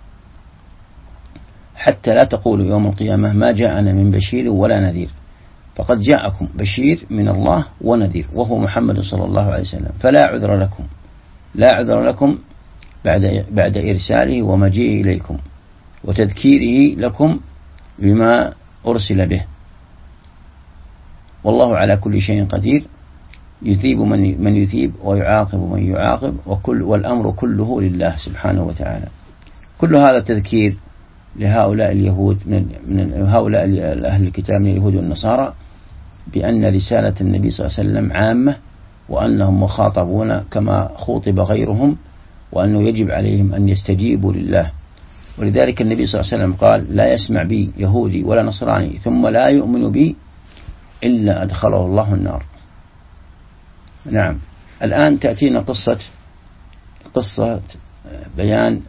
حتى لا تقولوا يوم القيامة ما جاءنا من بشير ولا نذير، فقد جاءكم بشير من الله ونذير وهو محمد صلى الله عليه وسلم، فلا عذر لكم، لا عذر لكم بعد إرساله ومجيئه إليكم وتذكيره لكم بما أرسل به. والله على كل شيء قدير، يثيب من يثيب ويعاقب من يعاقب، والأمر كله لله سبحانه وتعالى. كل هذا تذكير لهؤلاء اليهود من هؤلاء أهل الكتاب من اليهود والنصارى بأن رسالة النبي صلى الله عليه وسلم عامة، وأنهم مخاطبون كما خوطب غيرهم، وأنه يجب عليهم أن يستجيبوا لله. ولذلك النبي صلى الله عليه وسلم قال: لا يسمع بي يهودي ولا نصراني ثم لا يؤمن بي إلا أدخله الله النار. نعم. الآن تأتينا قصة بيان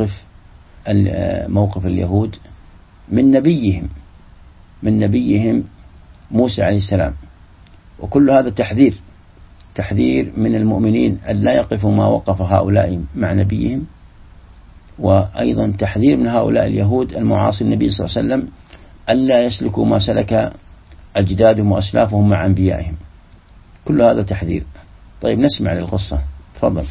موقف اليهود من نبيهم موسى عليه السلام. وكل هذا تحذير من المؤمنين أن لا يقفوا ما وقف هؤلاء مع نبيهم، وأيضا تحذير من هؤلاء اليهود المعاصي النبي صلى الله عليه وسلم أن لا يسلكوا ما سلك أجدادهم وأسلافهم مع أنبيائهم. كل هذا تحذير. طيب نسمع للقصة، تفضل.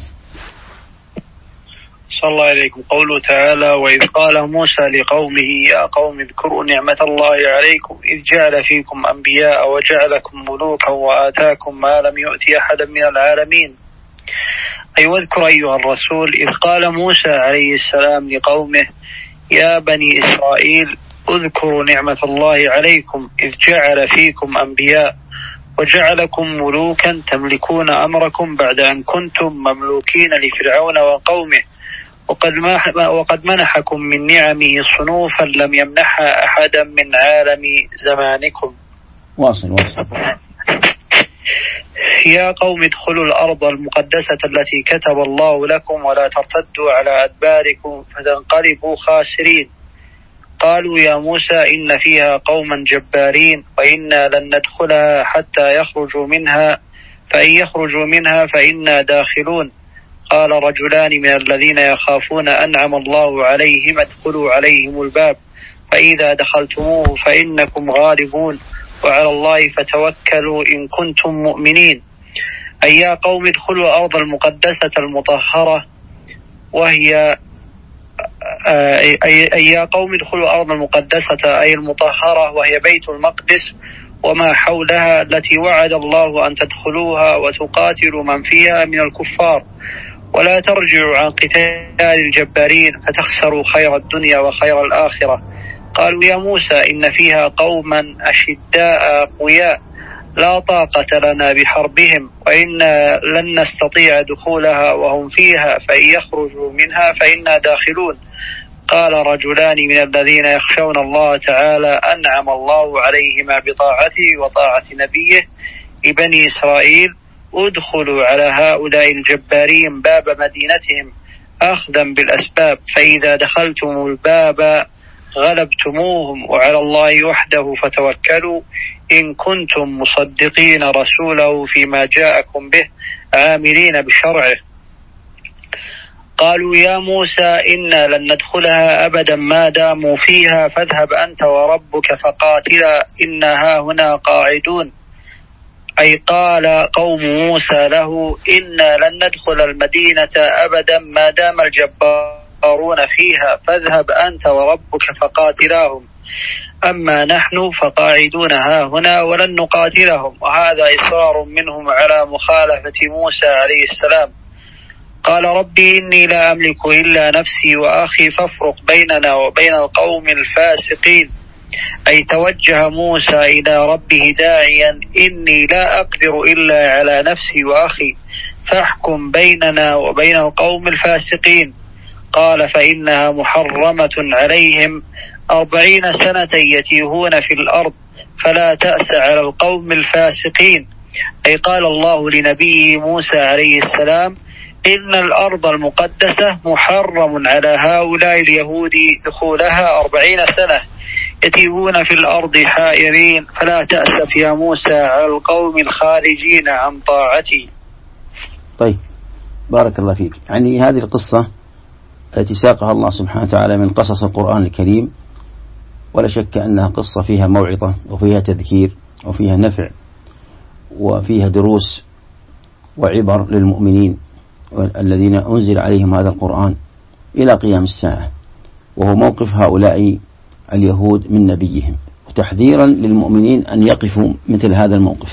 صلى الله عليكم. قوله تعالى: وإذ قال موسى لقومه يا قوم اذكروا نعمة الله عليكم إذ جعل فيكم أنبياء وجعلكم ملوكا وآتاكم ما لم يؤت أحدا من العالمين. أي واذكر أيها الرسول إذ قال موسى عليه السلام لقومه يا بني إسرائيل اذكروا نعمة الله عليكم إذ جعل فيكم أنبياء وجعلكم ملوكا تملكون أمركم بعد أن كنتم مملوكين لفرعون وقومه وقد منحكم من نعمه صنوفا لم يمنحها أحدا من عالم زمانكم. واصل. يا قوم ادخلوا الأرض المقدسة التي كتب الله لكم ولا ترتدوا على أدباركم فتنقلبوا خاسرين. قالوا يا موسى إن فيها قوما جبارين وإنا لن ندخلها حتى يخرجوا منها فإن يخرجوا منها فإنا داخلون. قال رجلان من الذين يخافون أنعم الله عليهم ادخلوا عليهم الباب فإذا دخلتموه فإنكم غالبون وعلى الله فتوكلوا إن كنتم مؤمنين. أي يا قوم ادخلوا الأرض المقدسة المطهرة وهي أي يا قوم ادخلوا الأرض المقدسة أي المطهرة وهي بيت المقدس وما حولها التي وعد الله أن تدخلوها وتقاتلوا من فيها من الكفار ولا ترجعوا عن قتال الجبارين فتخسروا خير الدنيا وخير الآخرة. قالوا يا موسى إن فيها قوما أشداء أقوياء لا طاقة لنا بحربهم وإنا لن نستطيع دخولها وهم فيها فإن يخرجوا منها فإنا داخلون. قال رجلان من الذين يخشون الله تعالى أنعم الله عليهما بطاعته وطاعة نبيه لبني إسرائيل ادخلوا على هؤلاء الجبارين باب مدينتهم أخذا بالأسباب فإذا دخلتم الباب غلبتموهم وعلى الله وحده فتوكلوا إن كنتم مصدقين رسوله فيما جاءكم به عاملين بشرعه. قالوا يا موسى إنا لن ندخلها أبدا ما داموا فيها فاذهب أنت وربك فقاتلا إنا هاهنا قاعدون. أي قال قوم موسى له إنا لن ندخل المدينة أبدا ما دام الجبارون فيها فاذهب أنت وربك فقاتلاهم أما نحن فقاعدون هاهنا ولن نقاتلهم. وهذا إصرار منهم على مخالفة موسى عليه السلام. قال ربي إني لا أملك إلا نفسي وأخي فافرق بيننا وبين القوم الفاسقين. أي توجه موسى إلى ربه داعيا إني لا أقدر إلا على نفسي وأخي فاحكم بيننا وبين القوم الفاسقين. قال فإنها محرمة عليهم 40 سنة يتيهون في الأرض فلا تأس على القوم الفاسقين. أي قال الله لنبي موسى عليه السلام إن الأرض المقدسة محرم على هؤلاء اليهود دخولها 40 سنة يتيهون في الأرض حائرين فلا تأسف يا موسى على القوم الخارجين عن طاعتي. طيب بارك الله فيك. يعني هذه القصة التي ساقها الله سبحانه وتعالى من قصص القرآن الكريم ولا شك أنها قصة فيها موعظة وفيها تذكير وفيها نفع وفيها دروس وعبر للمؤمنين الذين أنزل عليهم هذا القرآن إلى قيام الساعة، وهو موقف هؤلاء اليهود من نبيهم وتحذيرا للمؤمنين أن يقفوا مثل هذا الموقف.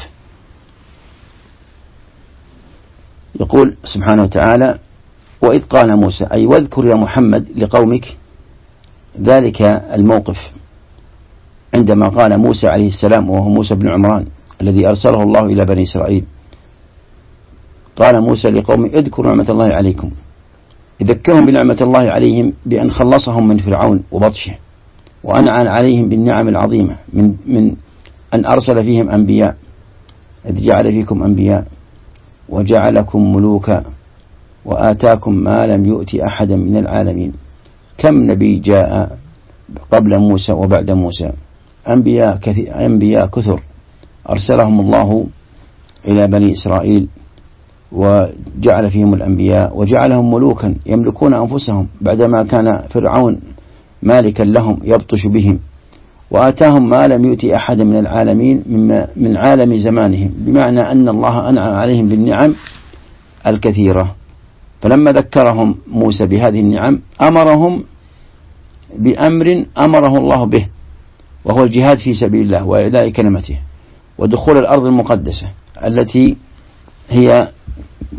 يقول سبحانه وتعالى وإذ قال موسى أي واذكر يا محمد لقومك ذلك الموقف عندما قال موسى عليه السلام وهو موسى بن عمران الذي أرسله الله إلى بني إسرائيل. قال موسى لقوم اذكروا نعمة الله عليكم، يذكرهم بنعمة الله عليهم بأن خلصهم من فرعون وبطشه وأنعم عليهم بالنعم العظيمة من أن أرسل فيهم أنبياء إذ جعل فيكم أنبياء وجعلكم ملوكا وآتاكم ما لم يؤت أحدا من العالمين. كم نبي جاء قبل موسى وبعد موسى، أنبياء كثر أرسلهم الله إلى بني إسرائيل وجعل فيهم الأنبياء وجعلهم ملوكا يملكون أنفسهم بعدما كان فرعون مالكا لهم يبطش بهم، وآتاهم ما لم يؤت أحدا من العالمين من عالم زمانهم، بمعنى أن الله أنعم عليهم بالنعم الكثيرة. فلما ذكرهم موسى بهذه النعم أمرهم بأمر أمره الله به وهو الجهاد في سبيل الله وإعلاء كلمته ودخول الأرض المقدسة التي هي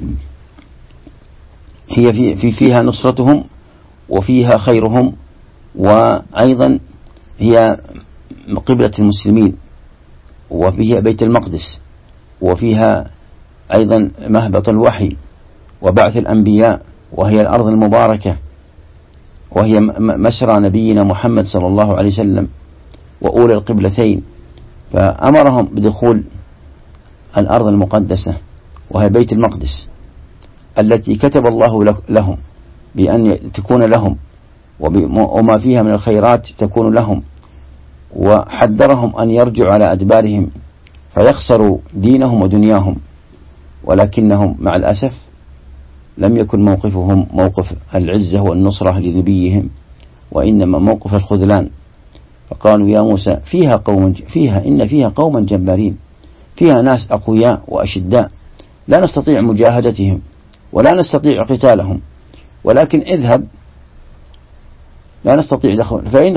فيها نصرتهم وفيها خيرهم وأيضا هي قبلة المسلمين، وفيها بيت المقدس، وفيها أيضا مهبط الوحي وبعث الأنبياء، وهي الأرض المباركة، وهي مسرى نبينا محمد صلى الله عليه وسلم وأولى القبلتين. فأمرهم بدخول الأرض المقدسة وهي بيت المقدس التي كتب الله لهم بأن تكون لهم، وما فيها من الخيرات تكون لهم، وحذرهم أن يرجعوا على أدبارهم فيخسروا دينهم ودنياهم. ولكنهم مع الأسف لم يكن موقفهم موقف العزة والنصرة لنبيهم، وإنما موقف الخذلان. فقالوا يا موسى إن فيها قوما جبارين، فيها ناس أقوياء وأشداء لا نستطيع مجاهدتهم ولا نستطيع قتالهم، ولكن اذهب، لا نستطيع دخول، فإن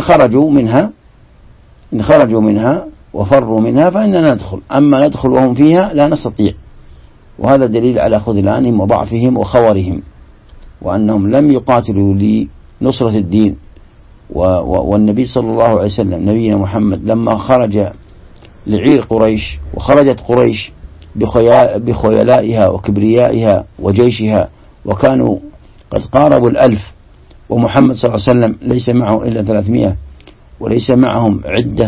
خرجوا منها وفروا منها فإننا ندخل، أما ندخل وهم فيها لا نستطيع. وهذا دليل على خذلانهم وضعفهم وخورهم، وأنهم لم يقاتلوا لنصرة الدين. والنبي صلى الله عليه وسلم نبينا محمد لما خرج لعير قريش، وخرجت قريش بخيلائها وكبريائها وجيشها، وكانوا قد قاربوا 1000، ومحمد صلى الله عليه وسلم ليس معه إلا 300، وليس معهم عدة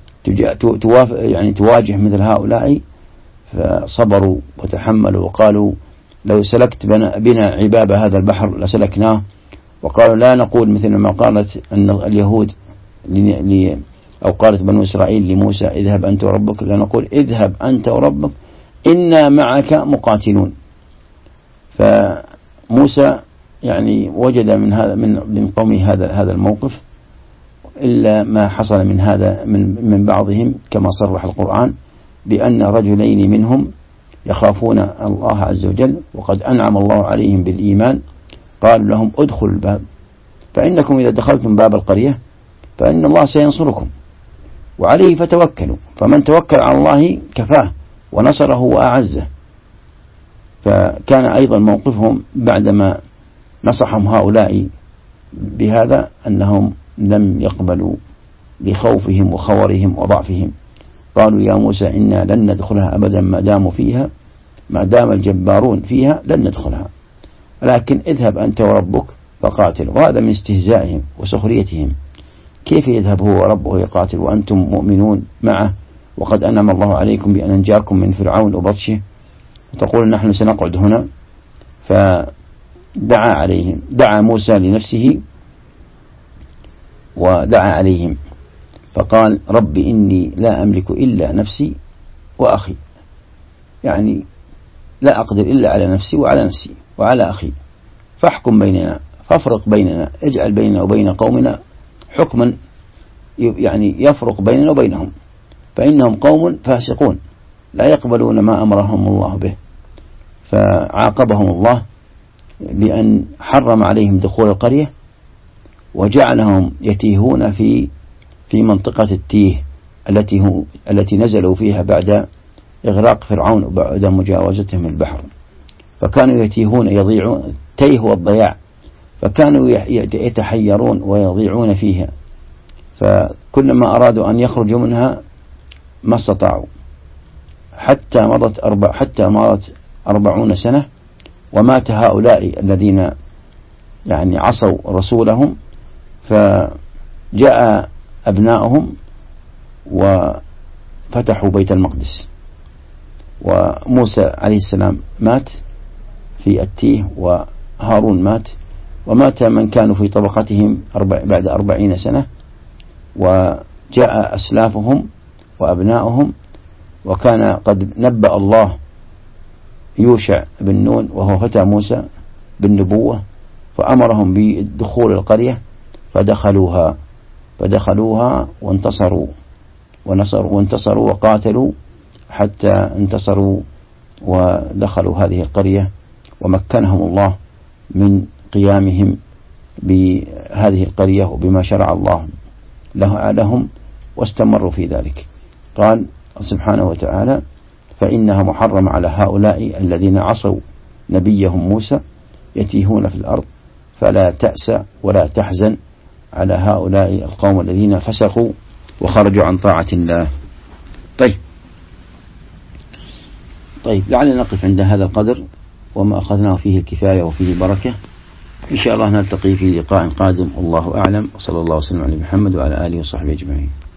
تواجه مثل هؤلاء. فصبروا وتحملوا وقالوا لو سلكت بنا عباب هذا البحر لسلكناه. وقالوا لا نقول مثل ما قالت أن اليهود أو قالت بنو إسرائيل لموسى اذهب أنت وربك، لا نقول اذهب أنت وربك إنا معك مقاتلون. فموسى وجد من قومه هذا الموقف، إلا ما حصل من هذا من بعضهم كما صرح القرآن بأن رجلين منهم يخافون الله عز وجل وقد أنعم الله عليهم بالإيمان، قالوا لهم ادخلوا الباب فإنكم إذا دخلتم باب القرية فإن الله سينصركم وعليه فتوكلوا، فمن توكل على الله كفاه ونصره وأعزه. فكان أيضا موقفهم بعدما نصحهم هؤلاء بهذا أنهم لم يقبلوا لخوفهم وخورهم وضعفهم. قالوا يا موسى إنا لن ندخلها أبدا ما دام الجبارون فيها لن ندخلها، لكن اذهب أنت وربك فقاتل. وهذا من استهزائهم وسخريتهم، كيف يذهب هو وربه يقاتل وأنتم مؤمنون معه وقد أنعم الله عليكم بأن أنجاكم من فرعون وبطشه، وتقول نحن سنقعد هنا. فدعا عليهم، دعا موسى لنفسه ودعا عليهم فقال رب إني لا أملك إلا نفسي وأخي، لا أقدر إلا على نفسي وعلى أخي، فاحكم بيننا فافرق بيننا، اجعل بيننا وبين قومنا حكما يفرق بيننا وبينهم، فإنهم قوم فاسقون لا يقبلون ما أمرهم الله به. فعاقبهم الله بأن حرم عليهم دخول القرية وجعلهم يتيهون في منطقة التيه التي نزلوا فيها بعد إغراق فرعون وبعد مجاوزتهم البحر. فكانوا يتيهون يضيعون، التيه والضياع، فكانوا يتحيرون ويضيعون فيها، فكلما أرادوا أن يخرجوا منها ما استطاعوا، حتى مضت 40 سنة ومات هؤلاء الذين عصوا رسولهم، فجاء أبناؤهم وفتحوا بيت المقدس، وموسى عليه السلام مات في التيه، وهارون مات، ومات من كانوا في طبقتهم بعد 40 سنة، وجاء أسلافهم وأبناؤهم. وكان قد نبأ الله يوشع بن نون وهو فتى موسى بالنبوة، فأمرهم بدخول القرية فدخلوها وانتصروا وقاتلوا حتى انتصروا ودخلوا هذه القرية، ومكنهم الله من قيامهم بهذه القرية وبما شرع الله لهم، واستمروا في ذلك. قال سبحانه وتعالى فإنها محرم على هؤلاء الذين عصوا نبيهم موسى يتيهون في الأرض فلا تأس ولا تحزن على هؤلاء القوم الذين فسقوا وخرجوا عن طاعة الله. طيب لعلنا نقف عند هذا القدر، وما أخذناه فيه الكفاية وفيه بركة. إن شاء الله نلتقي في لقاء قادم، والله أعلم، وصلى الله وسلم على محمد وعلى آله وصحبه أجمعين.